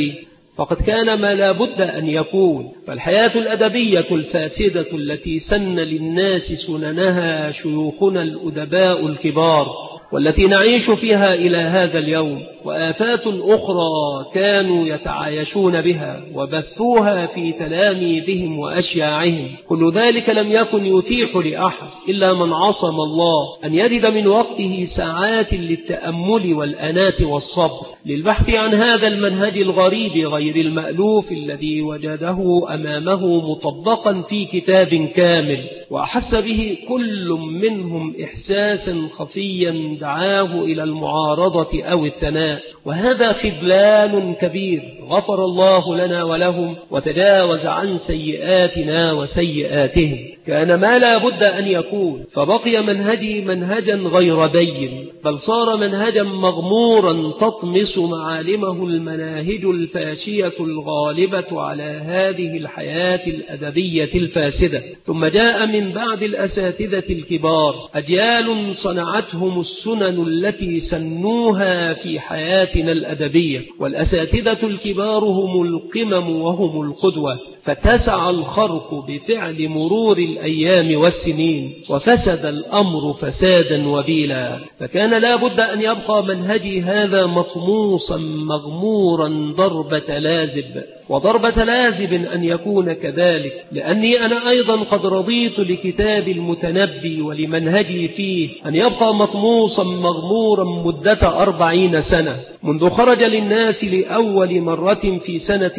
فقد كان ما لا بد أن يكون. فالحياة الأدبية الفاسدة التي سن للناس سننها شيوخنا الأدباء الكبار والتي نعيش فيها إلى هذا اليوم، وآفات أخرى كانوا يتعايشون بها وبثوها في تلاميذهم وأشياعهم، كل ذلك لم يكن يتيح لأحد إلا من عصم الله أن يجد من وقته ساعات للتأمل والأنات والصبر للبحث عن هذا المنهج الغريب غير المألوف الذي وجده أمامه مطبقا في كتاب كامل، وأحس به كل منهم إحساسا خفيا دعاه إلى المعارضة أو الثناء، وهذا خذلان كبير غفر الله لنا ولهم وتجاوز عن سيئاتنا وسيئاتهم. كان ما لا بد أن يكون، فبقي منهجي منهجا غير بين، بل صار منهجا مغمورا تطمس معالمه المناهج الفاشية الغالبة على هذه الحياة الأدبية الفاسدة. ثم جاء من بعد الأساتذة الكبار أجيال صنعتهم السنن التي سنوها في حياتنا الأدبية، والأساتذة الكبار هم القمم وهم القدوة، فتسع الخرق بفعل مرور الأيام والسنين، وفسد الأمر فسادا وبيلا. فكان لا بد أن يبقى منهجي هذا مطموسا مغمورا ضربة لازب، وضربة لازب أن يكون كذلك، لأني أنا أيضا قد رضيت لكتاب المتنبي ولمنهجي فيه أن يبقى مطموسا مغمورا مدة 40 سنة، منذ خرج للناس لأول مرة في سنة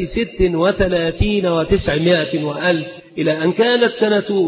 36 و900 وألف، إلى أن كانت سنة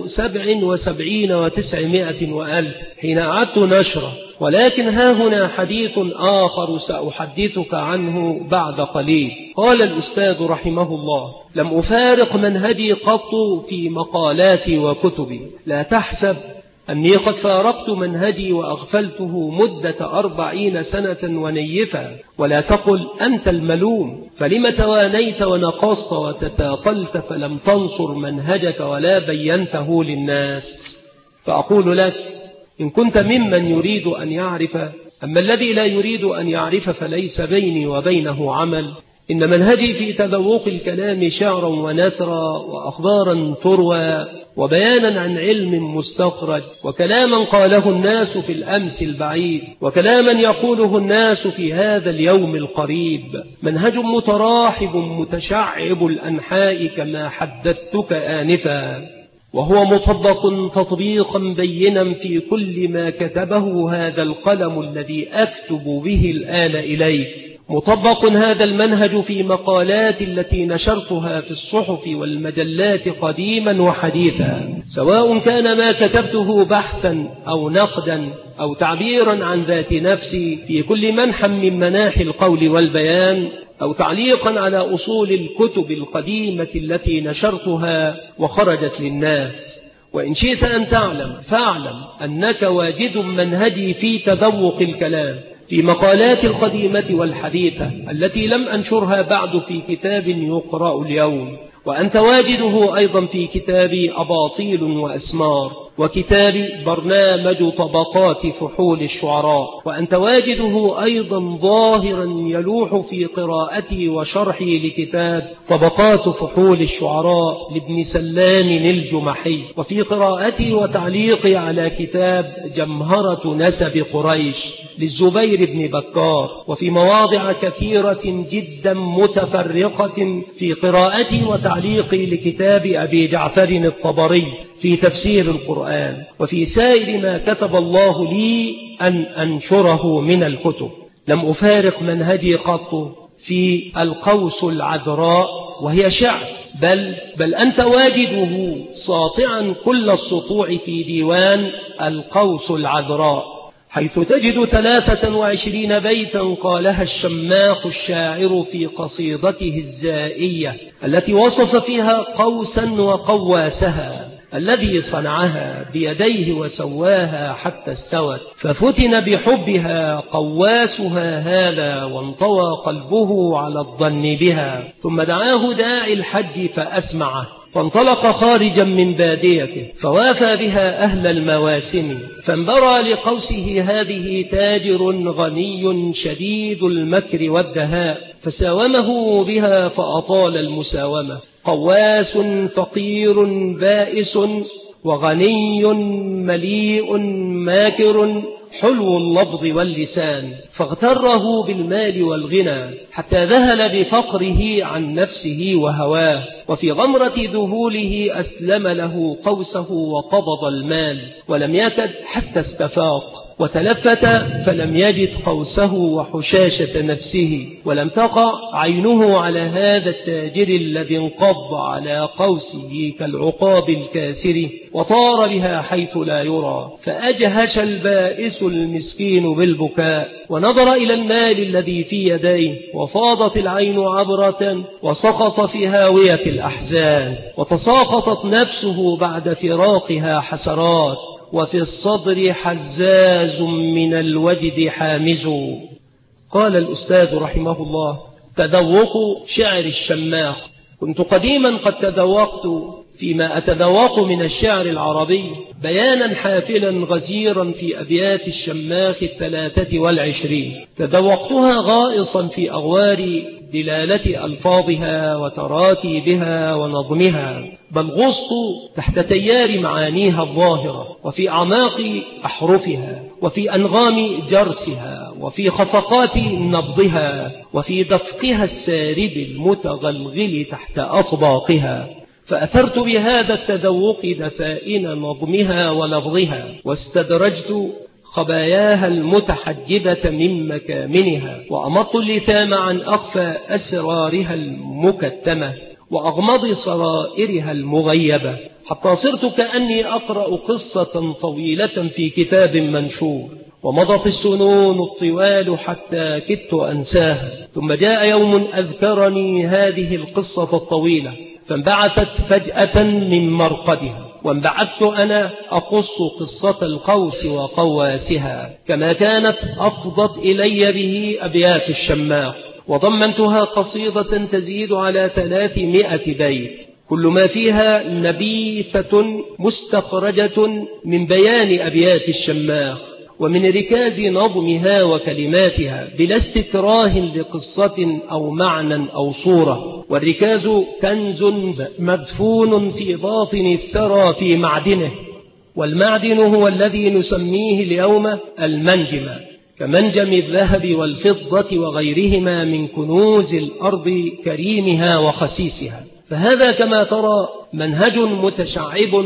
77 و900 وألف حين أعدت نشره. ولكن ها هنا حديث آخر سأحدثك عنه بعد قليل. قال الأستاذ رحمه الله: لم أفارق منهجي قط في مقالاتي وكتبي، لا تحسب أني قد فارقت منهجي وأغفلته مدة 40 سنة ونيفا، ولا تقل أنت الملوم، فلم توانيت ونقصت وتتاقلت فلم تنصر منهجك ولا بينته للناس. فأقول لك: إن كنت ممن يريد أن يعرف، أما الذي لا يريد أن يعرف فليس بيني وبينه عمل. إن منهجي في تذوق الكلام شعرا ونثرا وأخبارا تروى وبيانا عن علم مستخرج، وكلاما قاله الناس في الأمس البعيد، وكلاما يقوله الناس في هذا اليوم القريب. منهج متراحب متشعب الأنحاء كما حدثتك آنفا، وهو مطبق تطبيقا بينا في كل ما كتبه هذا القلم الذي أكتب به الآن إليك. مطبق هذا المنهج في مقالات التي نشرتها في الصحف والمجلات قديما وحديثا، سواء كان ما كتبته بحثا أو نقدا أو تعبيرا عن ذات نفسي في كل منحى من مناحي القول والبيان، أو تعليقا على أصول الكتب القديمة التي نشرتها وخرجت للناس. وإن شئت أن تعلم فاعلم أنك واجد منهجي في تذوق الكلام في مقالات القديمة والحديثة التي لم أنشرها بعد في كتاب يقرأ اليوم، وأنت واجده أيضا في كتاب أباطيل وأسمار، وكتاب برنامج طبقات فحول الشعراء، وأنت واجده أيضا ظاهرا يلوح في قراءتي وشرحي لكتاب طبقات فحول الشعراء لابن سلام الجمحي، وفي قراءتي وتعليقي على كتاب جمهرة نسب قريش للزبير بن بكار، وفي مواضع كثيرة جدا متفرقة في قراءتي وتعليقي لكتاب أبي جعفر الطبري في تفسير القرآن، وفي سائر ما كتب الله لي أن أنشره من الكتب. لم أفارق منهجي قط في القوس العذراء وهي شعر، بل أنت واجده ساطعا كل السطوع في ديوان القوس العذراء، حيث تجد 23 بيتا قالها الشماخ الشاعر في قصيدته الزائية التي وصف فيها قوسا وقواسها الذي صنعها بيديه وسواها حتى استوت، ففتن بحبها قواسها هذا وانطوى قلبه على الظن بها. ثم دعاه داعي الحج فأسمعه، فانطلق خارجا من باديته فوافى بها أهل المواسم، فانبرى لقوسه هذه تاجر غني شديد المكر والدهاء، فساومه بها فأطال المساومة. قواس فقير بائس وغني مليء ماكر حلو اللفظ واللسان، فاغتره بالمال والغنى حتى ذهل بفقره عن نفسه وهواه، وفي غمرة ذهوله أسلم له قوسه وقبض المال، ولم يكد حتى استفاق وتلفت فلم يجد قوسه وحشاشة نفسه، ولم تقع عينه على هذا التاجر الذي انقض على قوسه كالعقاب الكاسر وطار بها حيث لا يرى، فأجهش البائس المسكين بالبكاء ونظر إلى المال الذي في يديه وفاضت العين عبرة وسقط في هاوية الأحزان، وتساقطت نفسه بعد فراقها حسرات، وفي الصدر حزاز من الوجد حامز. قال الأستاذ رحمه الله: تذوق شعر الشماخ. كنت قديما قد تذوقت فيما أتذوق من الشعر العربي بيانا حافلا غزيرا في أبيات الشماخ 23، تذوقتها غائصا في أغوار دلالة ألفاظها وتراتيبها ونظمها، بل غصت تحت تيار معانيها الظاهرة، وفي أعماق أحرفها، وفي أنغام جرسها، وفي خفقات نبضها، وفي دفقها السارب المتغلغل تحت أطباقها، فأثرت بهذا التذوق دفائن نظمها ولفظها، واستدرجت خباياها المتحجبة من مكامنها، وأمط اللثام عن أخفى أسرارها المكتمة وأغمض سرائرها المغيبة، حتى صرت كأني أقرأ قصة طويلة في كتاب منشور، ومضت السنون الطوال حتى كدت أنساها، ثم جاء يوم أذكرني هذه القصة الطويلة فانبعثت فجأة من مرقدها، وانبعثت أنا أقص قصة القوس وقواسها كما كانت أفضت إلي به أبيات الشماخ، وضمنتها قصيدة تزيد على 300 بيت، كل ما فيها نبيثة مستخرجة من بيان أبيات الشماخ ومن ركاز نظمها وكلماتها بلا استكراه لقصة أو معنى أو صورة، والركاز كنز مدفون في باطن الثرى في معدنه، والمعدن هو الذي نسميه اليوم المنجم، كمنجم الذهب والفضة وغيرهما من كنوز الأرض كريمها وخسيسها. فهذا كما ترى منهج متشعب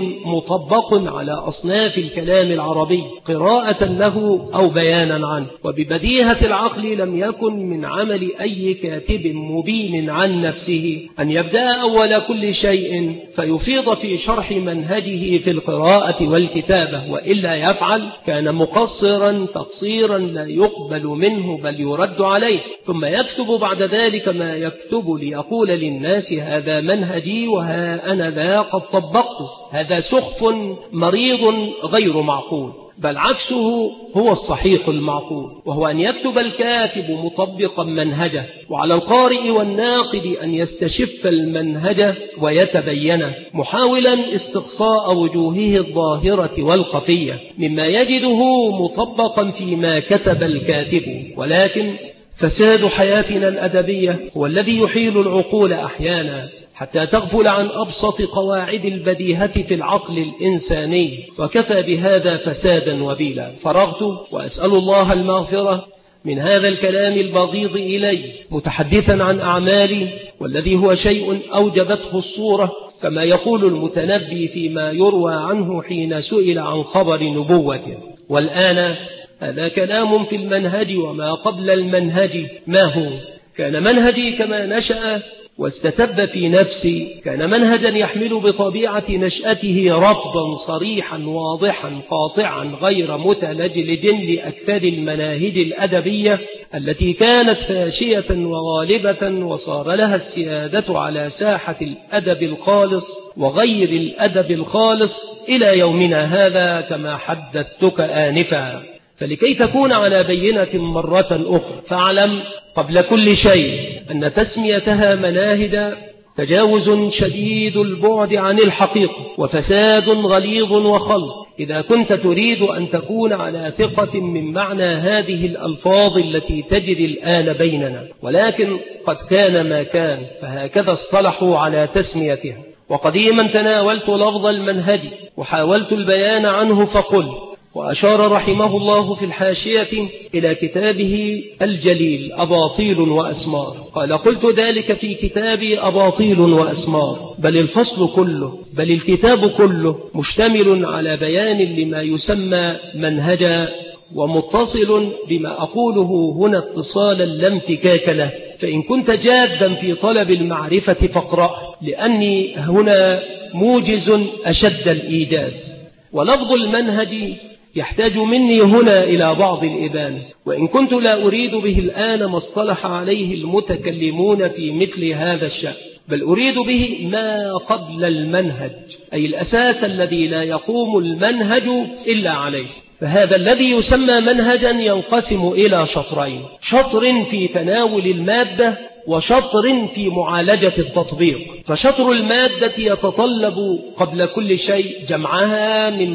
مطبق على أصناف الكلام العربي قراءة له أو بيانا عنه، وببديهة العقل لم يكن من عمل أي كاتب مبين عن نفسه أن يبدأ أول كل شيء فيفيض في شرح منهجه في القراءة والكتابة، وإلا يفعل كان مقصرا تقصيرا لا يقبل منه بل يرد عليه، ثم يكتب بعد ذلك ما يكتب ليقول للناس هذا منهجي وها أنا ذا قد طبقته. هذا سخف مريض غير معقول، بل عكسه هو الصحيح المعقول، وهو أن يكتب الكاتب مطبقا منهجه، وعلى القارئ والناقد أن يستشف المنهج ويتبينه، محاولا استقصاء وجوهه الظاهرة والخفية مما يجده مطبقا فيما كتب الكاتب. ولكن فساد حياتنا الأدبية هو الذي يحيل العقول أحيانا حتى تغفل عن أبسط قواعد البديهة في العقل الإنساني، وكفى بهذا فسادا وبيلا. فرغت وأسأل الله المغفرة من هذا الكلام البغيض إلي، متحدثا عن أعمالي والذي هو شيء أوجبته الصورة، كما يقول المتنبي فيما يروى عنه حين سئل عن خبر نبوته. والآن هذا كلام في المنهج وما قبل المنهج. ما هو؟ كان منهجي كما نشأ واستتب في نفسي، كان منهجا يحمل بطبيعة نشأته رفضا صريحا واضحا قاطعا غير متلجلج لأكثر المناهج الأدبية التي كانت فاشية وغالبة وصار لها السيادة على ساحة الأدب الخالص وغير الأدب الخالص إلى يومنا هذا كما حدثتك آنفا. فلكي تكون على بينة مرة أخرى، فاعلم قبل كل شيء أن تسميتها مناهج تجاوز شديد البعد عن الحقيقة، وفساد غليظ وخلط. إذا كنت تريد أن تكون على ثقة من معنى هذه الألفاظ التي تجري الآن بيننا، ولكن قد كان ما كان، فهكذا اصطلحوا على تسميتها. وقديما تناولت لفظ المنهج وحاولت البيان عنه فقلت، وأشار رحمه الله في الحاشية إلى كتابه الجليل أباطيل وأسمار، قال: قلت ذلك في كتابي أباطيل وأسمار، بل الفصل كله، بل الكتاب كله مشتمل على بيان لما يسمى منهجا، ومتصل بما أقوله هنا اتصالا لا انفكاك له. فإن كنت جادا في طلب المعرفة فاقرأ، لأني هنا موجز أشد الإيجاز. ولفظ المنهج يحتاج مني هنا إلى بعض الإبانة، وإن كنت لا أريد به الآن ما اصطلح عليه المتكلمون في مثل هذا الشأن، بل أريد به ما قبل المنهج، أي الأساس الذي لا يقوم المنهج إلا عليه. فهذا الذي يسمى منهجا ينقسم إلى شطرين: شطر في تناول المادة، وشطر في معالجة التطبيق. فشطر المادة يتطلب قبل كل شيء جمعها من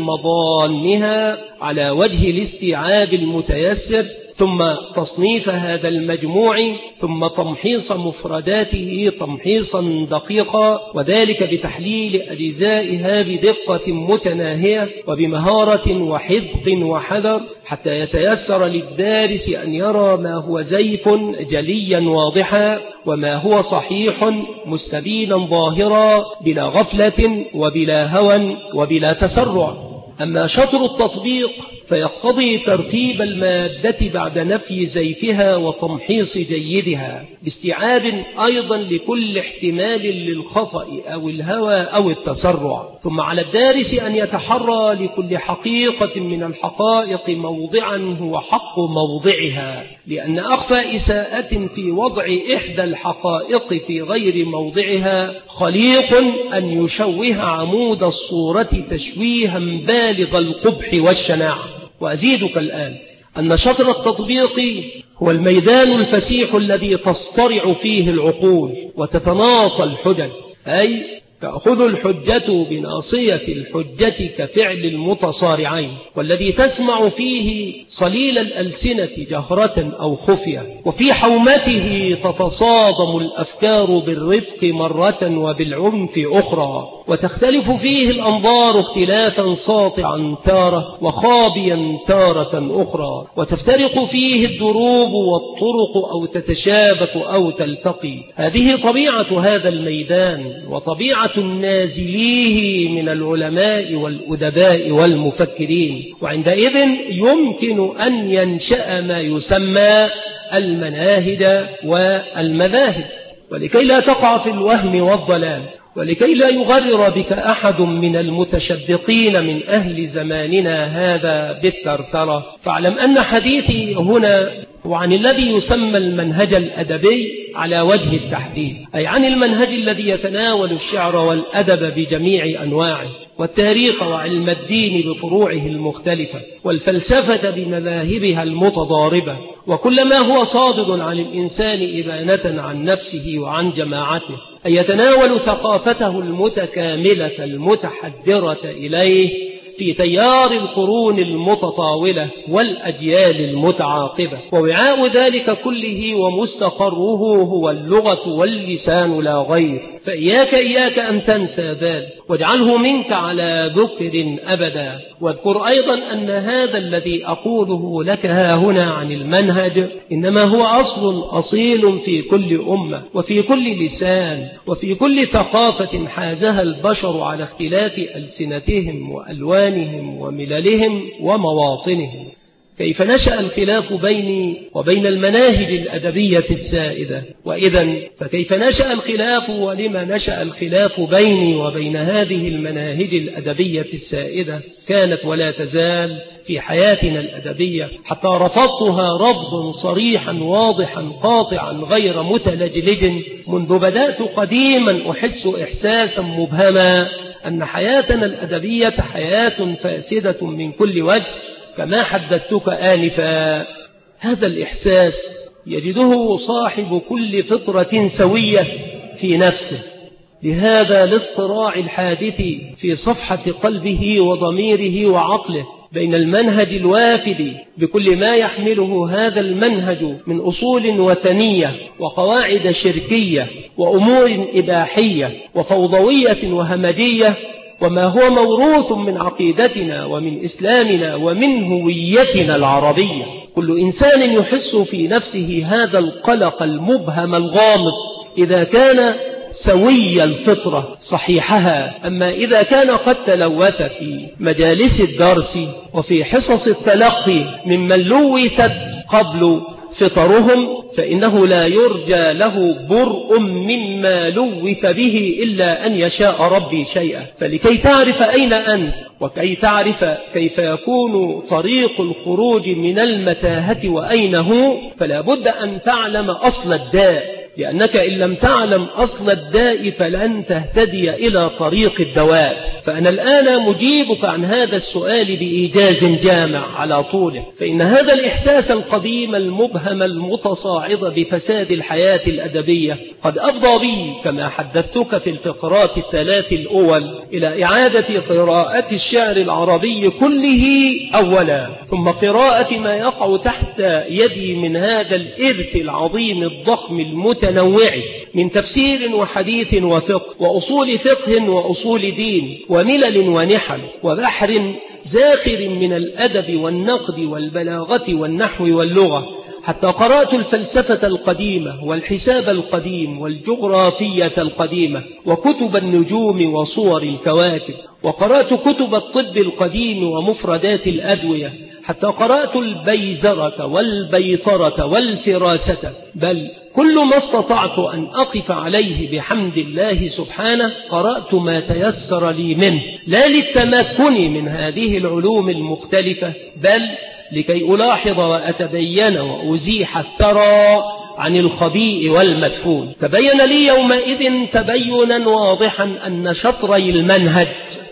مضانها على وجه الاستيعاب المتيسر، ثم تصنيف هذا المجموع، ثم تمحيص مفرداته تمحيصا دقيقا، وذلك بتحليل أجزائها بدقة متناهية وبمهارة وحذق وحذر، حتى يتيسر للدارس أن يرى ما هو زيف جليا واضحا، وما هو صحيح مستبينا ظاهرا، بلا غفلة وبلا هوى وبلا تسرع. أما شطر التطبيق فيقتضي ترتيب المادة بعد نفي زيفها وتمحيص جيدها، باستيعاب أيضا لكل احتمال للخطأ أو الهوى أو التسرع. ثم على الدارس أن يتحرى لكل حقيقة من الحقائق موضعا هو حق موضعها، لأن أخفى إساءة في وضع إحدى الحقائق في غير موضعها خليق أن يشوه عمود الصورة تشويها بالغ القبح والشناعة. وأزيدك الآن أن شطر التطبيق هو الميدان الفسيح الذي تصطرع فيه العقول وتتناصى الحجج، أي تأخذ الحجة بناصية الحجة كفعل المتصارعين، والذي تسمع فيه صليل الألسنة جهرة أو خفية، وفي حومته تتصادم الأفكار بالرفق مرة وبالعنف أخرى، وتختلف فيه الأنظار اختلافا ساطعا تارة وخابيا تارة أخرى، وتفترق فيه الدروب والطرق أو تتشابك أو تلتقي. هذه طبيعة هذا الميدان، وطبيعة النازليه من العلماء والأدباء والمفكرين، وعندئذ يمكن أن ينشأ ما يسمى المناهج والمذاهب. ولكي لا تقع في الوهم والضلال، ولكي لا يغرر بك أحد من المتشدقين من أهل زماننا هذا بالترترة، فاعلم أن حديثي هنا وعن الذي يسمى المنهج الأدبي على وجه التحديد، أي عن المنهج الذي يتناول الشعر والأدب بجميع أنواعه، والتاريخ وعلم الدين بفروعه المختلفة، والفلسفة بمذاهبها المتضاربة، وكل ما هو صادر عن الإنسان إبانة عن نفسه وعن جماعته، أي يتناول ثقافته المتكاملة المتحدرة إليه في تيار القرون المتطاولة والأجيال المتعاقبة. ووعاء ذلك كله ومستقره هو اللغة واللسان لا غير. فإياك أن تنسى ذلك، واجعله منك على ذكر أبدا. واذكر أيضا أن هذا الذي أقوله لك ها هنا عن المنهج إنما هو أصيل في كل أمة وفي كل لسان وفي كل ثقافة حازها البشر على اختلاف ألسنتهم وألوانهم ومللهم ومواطنهم. كيف نشأ الخلاف بيني وبين المناهج الأدبية السائدة؟ وإذن فكيف نشأ الخلاف ولما نشأ الخلاف بيني وبين هذه المناهج الأدبية السائدة؟ كانت ولا تزال في حياتنا الأدبية حتى رفضتها رفضا صريحا واضحا قاطعا غير متلجلج منذ بدأت قديما أحس إحساسا مبهما أن حياتنا الأدبية حياة فاسدة من كل وجه كما حدثتك آنفا. هذا الإحساس يجده صاحب كل فطرة سوية في نفسه، لهذا الاصطراع الحادث في صفحة قلبه وضميره وعقله بين المنهج الوافد بكل ما يحمله هذا المنهج من أصول وثنية وقواعد شركية وأمور إباحية وفوضوية وهمجية، وما هو موروث من عقيدتنا ومن إسلامنا ومن هويتنا العربية. كل إنسان يحس في نفسه هذا القلق المبهم الغامض إذا كان سوي الفطرة صحيحها، أما إذا كان قد تلوث في مجالس الدرس وفي حصص التلقي ممن لوثت قبل فطرهم فإنه لا يرجى له برء مما لوث به إلا أن يشاء ربي شيئا. فلكي تعرف أين أنت وكي تعرف كيف يكون طريق الخروج من المتاهة وأين هو، فلا بد أن تعلم أصل الداء، لأنك إن لم تعلم أصل الداء فلن تهتدي إلى طريق الدواء. فأنا الآن مجيبك عن هذا السؤال بإيجاز جامع على طوله، فإن هذا الإحساس القديم المبهم المتصاعد بفساد الحياة الأدبية قد أفضى بي كما حدثتك في الفقرات الثلاث الأول إلى إعادة قراءة الشعر العربي كله أولا، ثم قراءة ما يقع تحت يدي من هذا الإرث العظيم الضخم المتنوع من تفسير وحديث وفقه وأصول فقه وأصول دين وملل ونحل وبحر زاخر من الأدب والنقد والبلاغة والنحو واللغة، حتى قرأت الفلسفة القديمة والحساب القديم والجغرافية القديمة وكتب النجوم وصور الكواكب، وقرأت كتب الطب القديم ومفردات الأدوية، حتى قرأت البيزرة والبيطرة والفراسة، بل كل ما استطعت أن أقف عليه بحمد الله سبحانه قرأت ما تيسر لي منه، لا للتمكن من هذه العلوم المختلفة بل لكي ألاحظ وأتبين وأزيح الثرى عن الخبيء والمدفون. تبين لي يومئذ تبينا واضحا أن شطري المنهج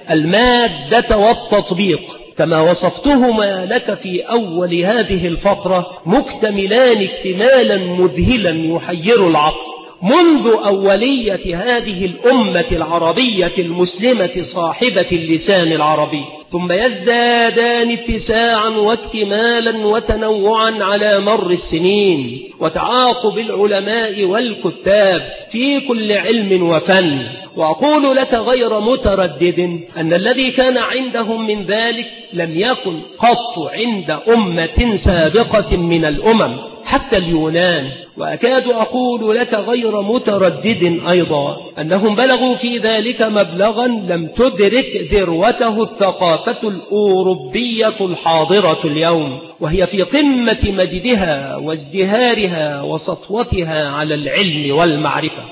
المادة والتطبيق كما وصفتهما لك في أول هذه الفقرة مكتملان اكتمالا مذهلا يحير العقل منذ أولية هذه الأمة العربية المسلمة صاحبة اللسان العربي، ثم يزدادان اتساعا واكتمالا وتنوعا على مر السنين وتعاقب العلماء والكتاب في كل علم وفن. وأقول لك غير متردد أن الذي كان عندهم من ذلك لم يكن قط عند أمة سابقة من الأمم حتى اليونان. وأكاد أقول لك غير متردد أيضا أنهم بلغوا في ذلك مبلغا لم تدرك ذروته الثقافة الأوروبية الحاضرة اليوم، وهي في قمة مجدها وازدهارها وسطوتها على العلم والمعرفة.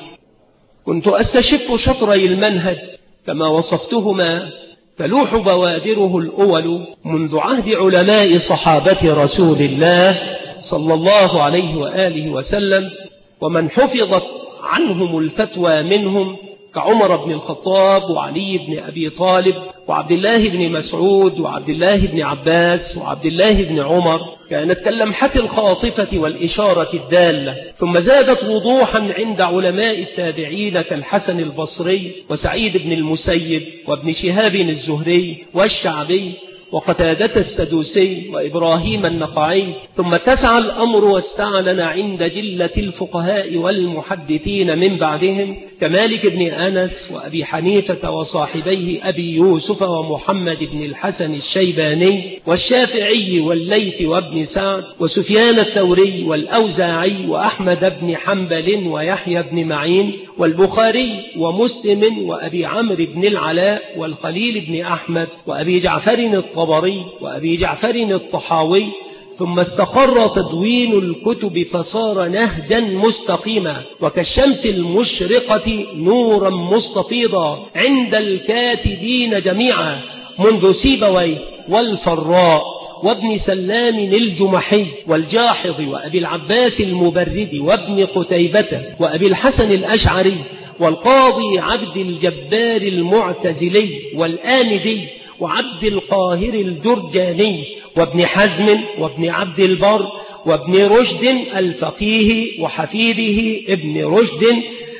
كنت أستشف شطري المنهج كما وصفتهما تلوح بوادره الأول منذ عهد علماء صحابة رسول الله صلى الله عليه وآله وسلم، ومن حفظت عنهم الفتوى منهم كعمر بن الخطاب وعلي بن أبي طالب وعبد الله بن مسعود وعبد الله بن عباس وعبد الله بن عمر، كانت كاللمحة الخاطفة والإشارة الدالة، ثم زادت وضوحا عند علماء التابعين كالحسن البصري وسعيد بن المسيب وابن شهاب الزهري والشعبي وقتادة السدوسي وإبراهيم النخعي، ثم اتسع الأمر واستعلن عند جلة الفقهاء والمحدثين من بعدهم كمالك بن أنس وأبي حنيفة وصاحبيه أبي يوسف ومحمد بن الحسن الشيباني والشافعي والليث وابن سعد وسفيان الثوري والأوزاعي وأحمد بن حنبل ويحيى بن معين والبخاري ومسلم وأبي عمرو بن العلاء والخليل بن أحمد وأبي جعفر الطبري وأبي جعفر الطحاوي، ثم استقر تدوين الكتب فصار نهجا مستقيما وكالشمس المشرقة نورا مستفيضا عند الكاتبين جميعا منذ سيبويه والفراء وابن سلام الجمحي والجاحظ وأبي العباس المبرد وابن قتيبة وأبي الحسن الأشعري والقاضي عبد الجبار المعتزلي والآمدي وعبد القاهر الجرجاني وابن حزم وابن عبد البر وابن رشد الفقيه وحفيده ابن رشد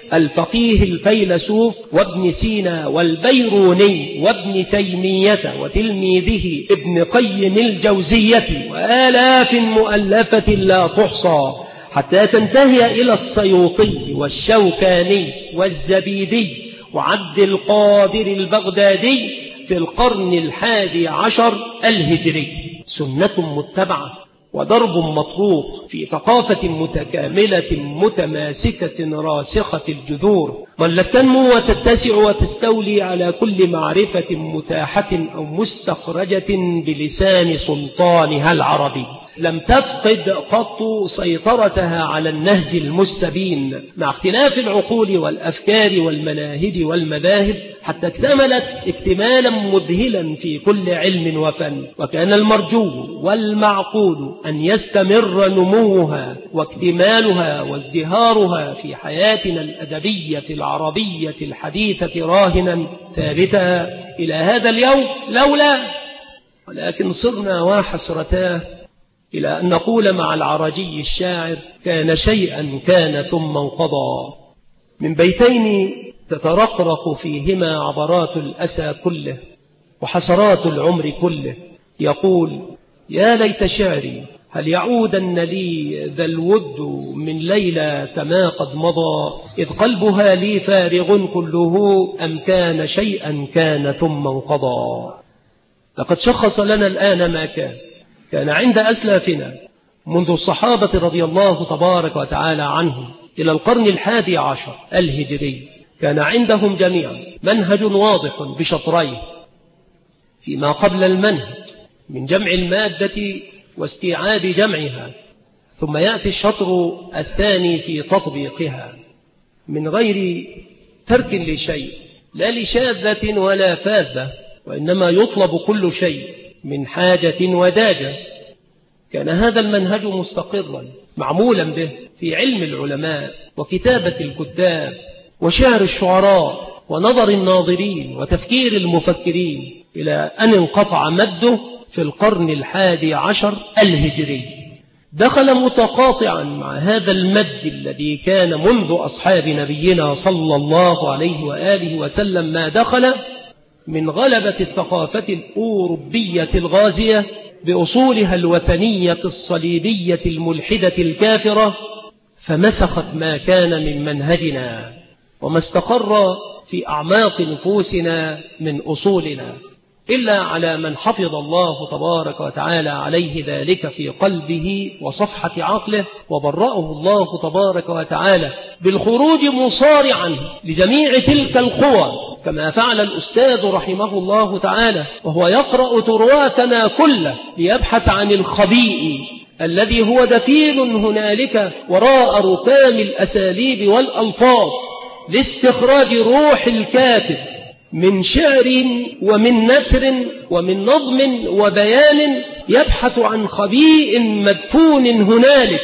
الفقيه الفيلسوف وابن سينا والبيروني وابن تيمية وتلميذه ابن قيم الجوزية وآلاف مؤلفة لا تحصى، حتى تنتهي إلى السيوطي والشوكاني والزبيدي وعبد القادر البغدادي في القرن 11 الهجري. سنة متبعة ودرب مطروق في ثقافة متكاملة متماسكة راسخة الجذور، ظلت تنمو وتتسع وتستولي على كل معرفة متاحة أو مستخرجة بلسان سلطانها العربي. لم تفقد قط سيطرتها على النهج المستبين مع اختلاف العقول والأفكار والمناهج والمذاهب، حتى اكتملت اكتمالا مذهلا في كل علم وفن. وكان المرجو والمعقول أن يستمر نموها واكتمالها وازدهارها في حياتنا الأدبية العربية الحديثة راهنا ثابتا إلى هذا اليوم، ولكن صرنا وحسرتاه إلى أن نقول مع العرجي الشاعر: كان شيئا كان ثم انقضى. من بيتين تترقرق فيهما عبرات الأسى كله وحسرات العمر كله، يقول: يا ليت شعري هل يعودن لي ذا الود من ليلى كما قد مضى، إذ قلبها لي فارغ كله، أم كان شيئا كان ثم انقضى. لقد شخص لنا الآن ما كان عند أسلافنا منذ الصحابة رضي الله تبارك وتعالى عنهم إلى القرن 11 الهجري. كان عندهم جميعا منهج واضح بشطريه: فيما قبل المنهج من جمع المادة واستيعاب جمعها، ثم يأتي الشطر الثاني في تطبيقها من غير ترك لشيء، لا لشاذة ولا فاذة، وإنما يطلب كل شيء من حاجة وداجة. كان هذا المنهج مستقرا معمولا به في علم العلماء وكتابة الكتاب وشعر الشعراء ونظر الناظرين وتفكير المفكرين، إلى أن انقطع مده في القرن 11 الهجري. دخل متقاطعا مع هذا المد الذي كان منذ أصحاب نبينا صلى الله عليه وآله وسلم ما دخل من غلبة الثقافة الأوروبية الغازية بأصولها الوثنية الصليبية الملحدة الكافرة، فمسخت ما كان من منهجنا وما استقر في أعماق نفوسنا من أصولنا، إلا على من حفظ الله تبارك وتعالى عليه ذلك في قلبه وصفحة عقله، وبرأه الله تبارك وتعالى بالخروج مصارعا لجميع تلك القوى، كما فعل الأستاذ رحمه الله تعالى وهو يقرأ تراثنا كله ليبحث عن الخبيء الذي هو دفين هنالك وراء ركام الأساليب والألفاظ لاستخراج روح الكاتب من شعر ومن نثر ومن نظم وبيان، يبحث عن خبيء مدفون هنالك،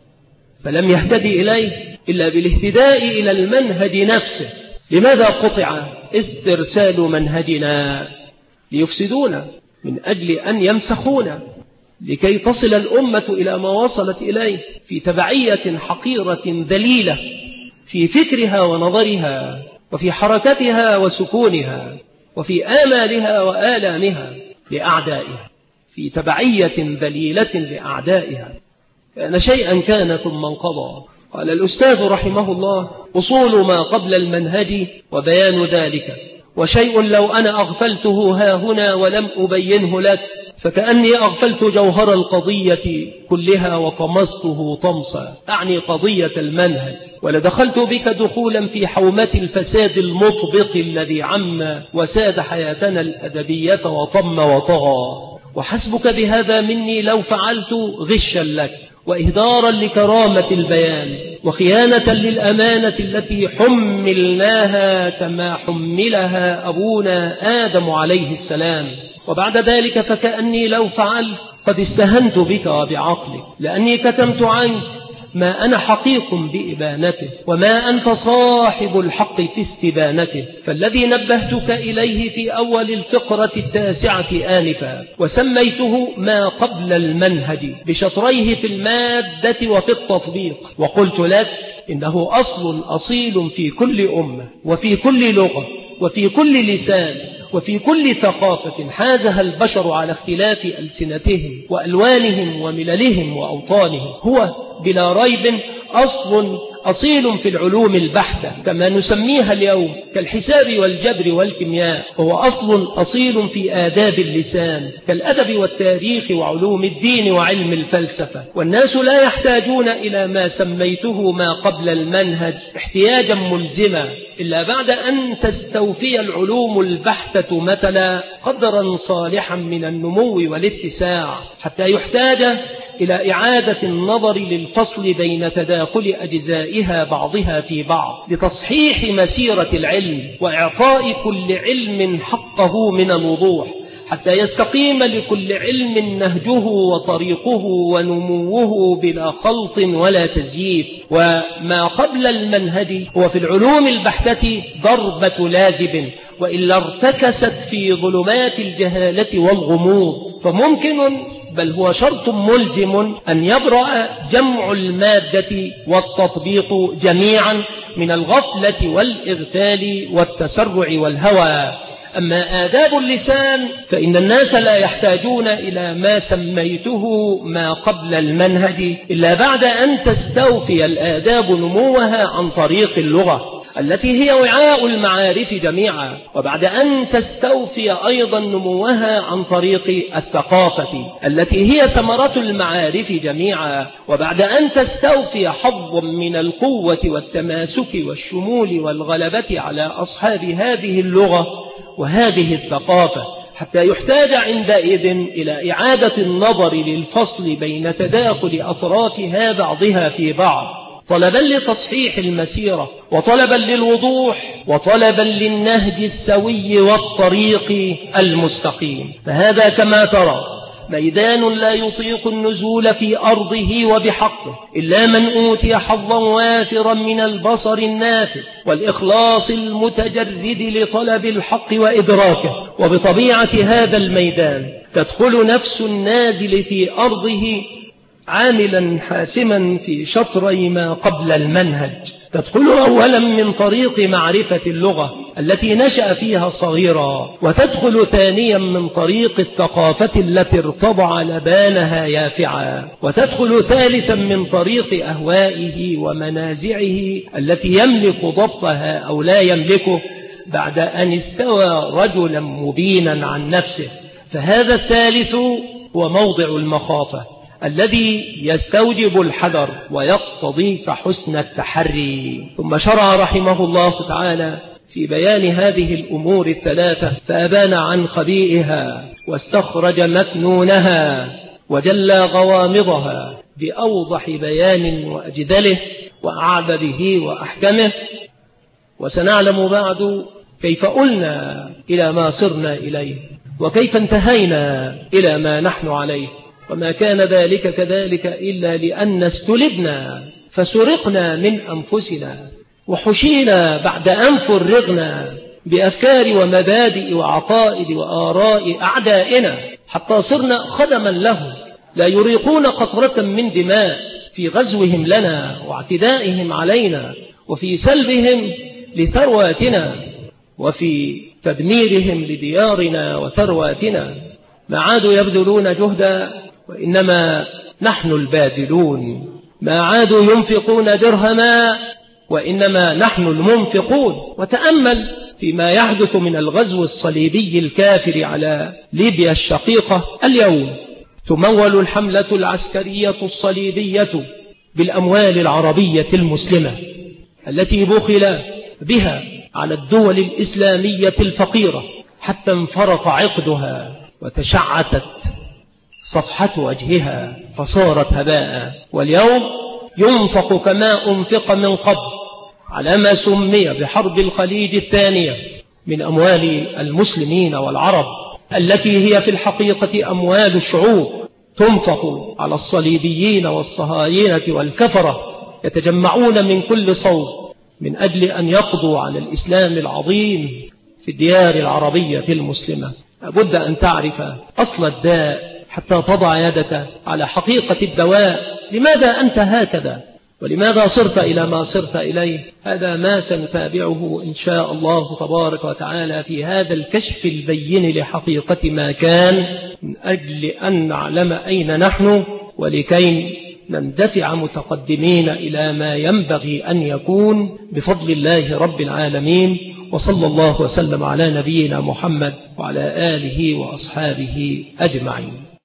فلم يهتدي إليه إلا بالاهتداء إلى المنهج نفسه. لماذا قطع استرسال منهجنا؟ ليفسدونا من أجل أن يمسخونا، لكي تصل الأمة إلى ما وصلت إليه في تبعية حقيرة ذليلة في فكرها ونظرها وفي حركتها وسكونها وفي آمالها وآلامها لأعدائها، في تبعية ذليلة لأعدائها. كان شيئا كان ثم انقضى. قال الأستاذ رحمه الله: أصول ما قبل المنهج وبيان ذلك، وشيء لو أنا أغفلته ها هنا ولم أبينه لك فكأني أغفلت جوهر القضية كلها وطمسته طمسا، أعني قضية المنهج، ولدخلت بك دخولا في حومة الفساد المطبق الذي عم وساد حياتنا الأدبية وطم وطغى. وحسبك بهذا مني لو فعلت غشا لك وإهدارا لكرامة البيان وخيانة للأمانة التي حملناها كما حملها أبونا آدم عليه السلام. وبعد ذلك فكأني لو فعلت قد استهنت بك وبعقلك، لأني كتمت عنك ما أنا حقيق بإبانته، وما أنت صاحب الحق في استبانته. فالذي نبهتك إليه في أول الفقرة 9 آنفا وسميته ما قبل المنهج بشطريه في المادة وفي التطبيق، وقلت لك إنه أصل أصيل في كل أمة وفي كل لغة وفي كل لسان وفي كل ثقافة حازها البشر على اختلاف ألسنتهم وألوانهم ومللهم وأوطانهم، هو بلا ريب أصل أصيل في العلوم البحتة كما نسميها اليوم كالحساب والجبر والكيمياء، هو أصل أصيل في آداب اللسان كالأدب والتاريخ وعلوم الدين وعلم الفلسفة. والناس لا يحتاجون إلى ما سميته ما قبل المنهج احتياجا ملزما إلا بعد أن تستوفي العلوم البحتة مثلا قدرا صالحا من النمو والاتساع، حتى يحتاج إلى إعادة النظر للفصل بين تداخل أجزائها بعضها في بعض لتصحيح مسيرة العلم وإعطاء كل علم حقه من الوضوح، حتى يستقيم لكل علم نهجه وطريقه ونموه بلا خلط ولا تزييف. وما قبل المنهج هو في العلوم البحتة ضربة لازب، وإلا ارتكست في ظلمات الجهالة والغموض، فممكن بل هو شرط ملزم أن يبرأ جمع المادة والتطبيق جميعا من الغفلة والإغفال والتسرع والهوى. أما آداب اللسان فإن الناس لا يحتاجون إلى ما سميته ما قبل المنهج إلا بعد أن تستوفي الآداب نموها عن طريق اللغة التي هي وعاء المعارف جميعا، وبعد أن تستوفي أيضا نموها عن طريق الثقافة التي هي ثمرة المعارف جميعا، وبعد أن تستوفي حظا من القوة والتماسك والشمول والغلبة على أصحاب هذه اللغة وهذه الثقافة، حتى يحتاج عندئذ إلى إعادة النظر للفصل بين تداخل أطرافها بعضها في بعض، طلبا لتصحيح المسيرة وطلبا للوضوح وطلبا للنهج السوي والطريق المستقيم. فهذا كما ترى ميدان لا يطيق النزول في أرضه وبحقه إلا من أوتي حظا وافرا من البصر النافذ والإخلاص المتجرد لطلب الحق وإدراكه. وبطبيعة هذا الميدان تدخل نفس النازل في أرضه عاملا حاسما في شطري ما قبل المنهج، تدخل أولا من طريق معرفة اللغة التي نشأ فيها صغيرا، وتدخل ثانيا من طريق الثقافة التي ارتضع لبانها يافعا، وتدخل ثالثا من طريق أهوائه ومنازعه التي يملك ضبطها أو لا يملكه بعد أن استوى رجلا مبينا عن نفسه. فهذا الثالث هو موضع المخافة الذي يستوجب الحذر ويقتضي حسن التحري. ثم شرع رحمه الله تعالى في بيان هذه الأمور الثلاثة فأبان عن خبيئها واستخرج مكنونها وجلى غوامضها بأوضح بيان وأجدله وأعبده وأحكمه. وسنعلم بعد كيف قلنا إلى ما صرنا إليه وكيف انتهينا إلى ما نحن عليه، وما كان ذلك كذلك إلا لأن استلبنا فسرقنا من أنفسنا وحشينا بعد أن فرغنا بأفكار ومبادئ وعقائد وآراء أعدائنا، حتى صرنا خدما لهم لا يريقون قطرة من دماء في غزوهم لنا واعتدائهم علينا وفي سلبهم لثرواتنا وفي تدميرهم لديارنا وثرواتنا. ما عادوا يبذلون جهدا وإنما نحن الباذلون، ما عادوا ينفقون درهما وإنما نحن المنفقون. وتأمل فيما يحدث من الغزو الصليبي الكافر على ليبيا الشقيقة. اليوم تمول الحملة العسكرية الصليبية بالأموال العربية المسلمة التي بخل بها على الدول الإسلامية الفقيرة حتى انفرط عقدها وتشعتت صفحة وجهها فصارت هباء. واليوم ينفق كما أنفق من قبل على ما سمي بحرب الخليج الثانية من أموال المسلمين والعرب التي هي في الحقيقة أموال الشعوب، تنفق على الصليبيين والصهاينة والكفرة يتجمعون من كل صوب من أجل أن يقضوا على الإسلام العظيم في الديار العربية المسلمة. لابد أن تعرف أصل الداء حتى تضع يدك على حقيقة الدواء. لماذا أنت هكذا؟ ولماذا صرت إلى ما صرت إليه؟ هذا ما سنتابعه إن شاء الله تبارك وتعالى في هذا الكشف البين لحقيقة ما كان، من أجل أن نعلم أين نحن ولكي نندفع متقدمين إلى ما ينبغي أن يكون بفضل الله رب العالمين. وصلى الله وسلم على نبينا محمد وعلى آله وأصحابه أجمعين.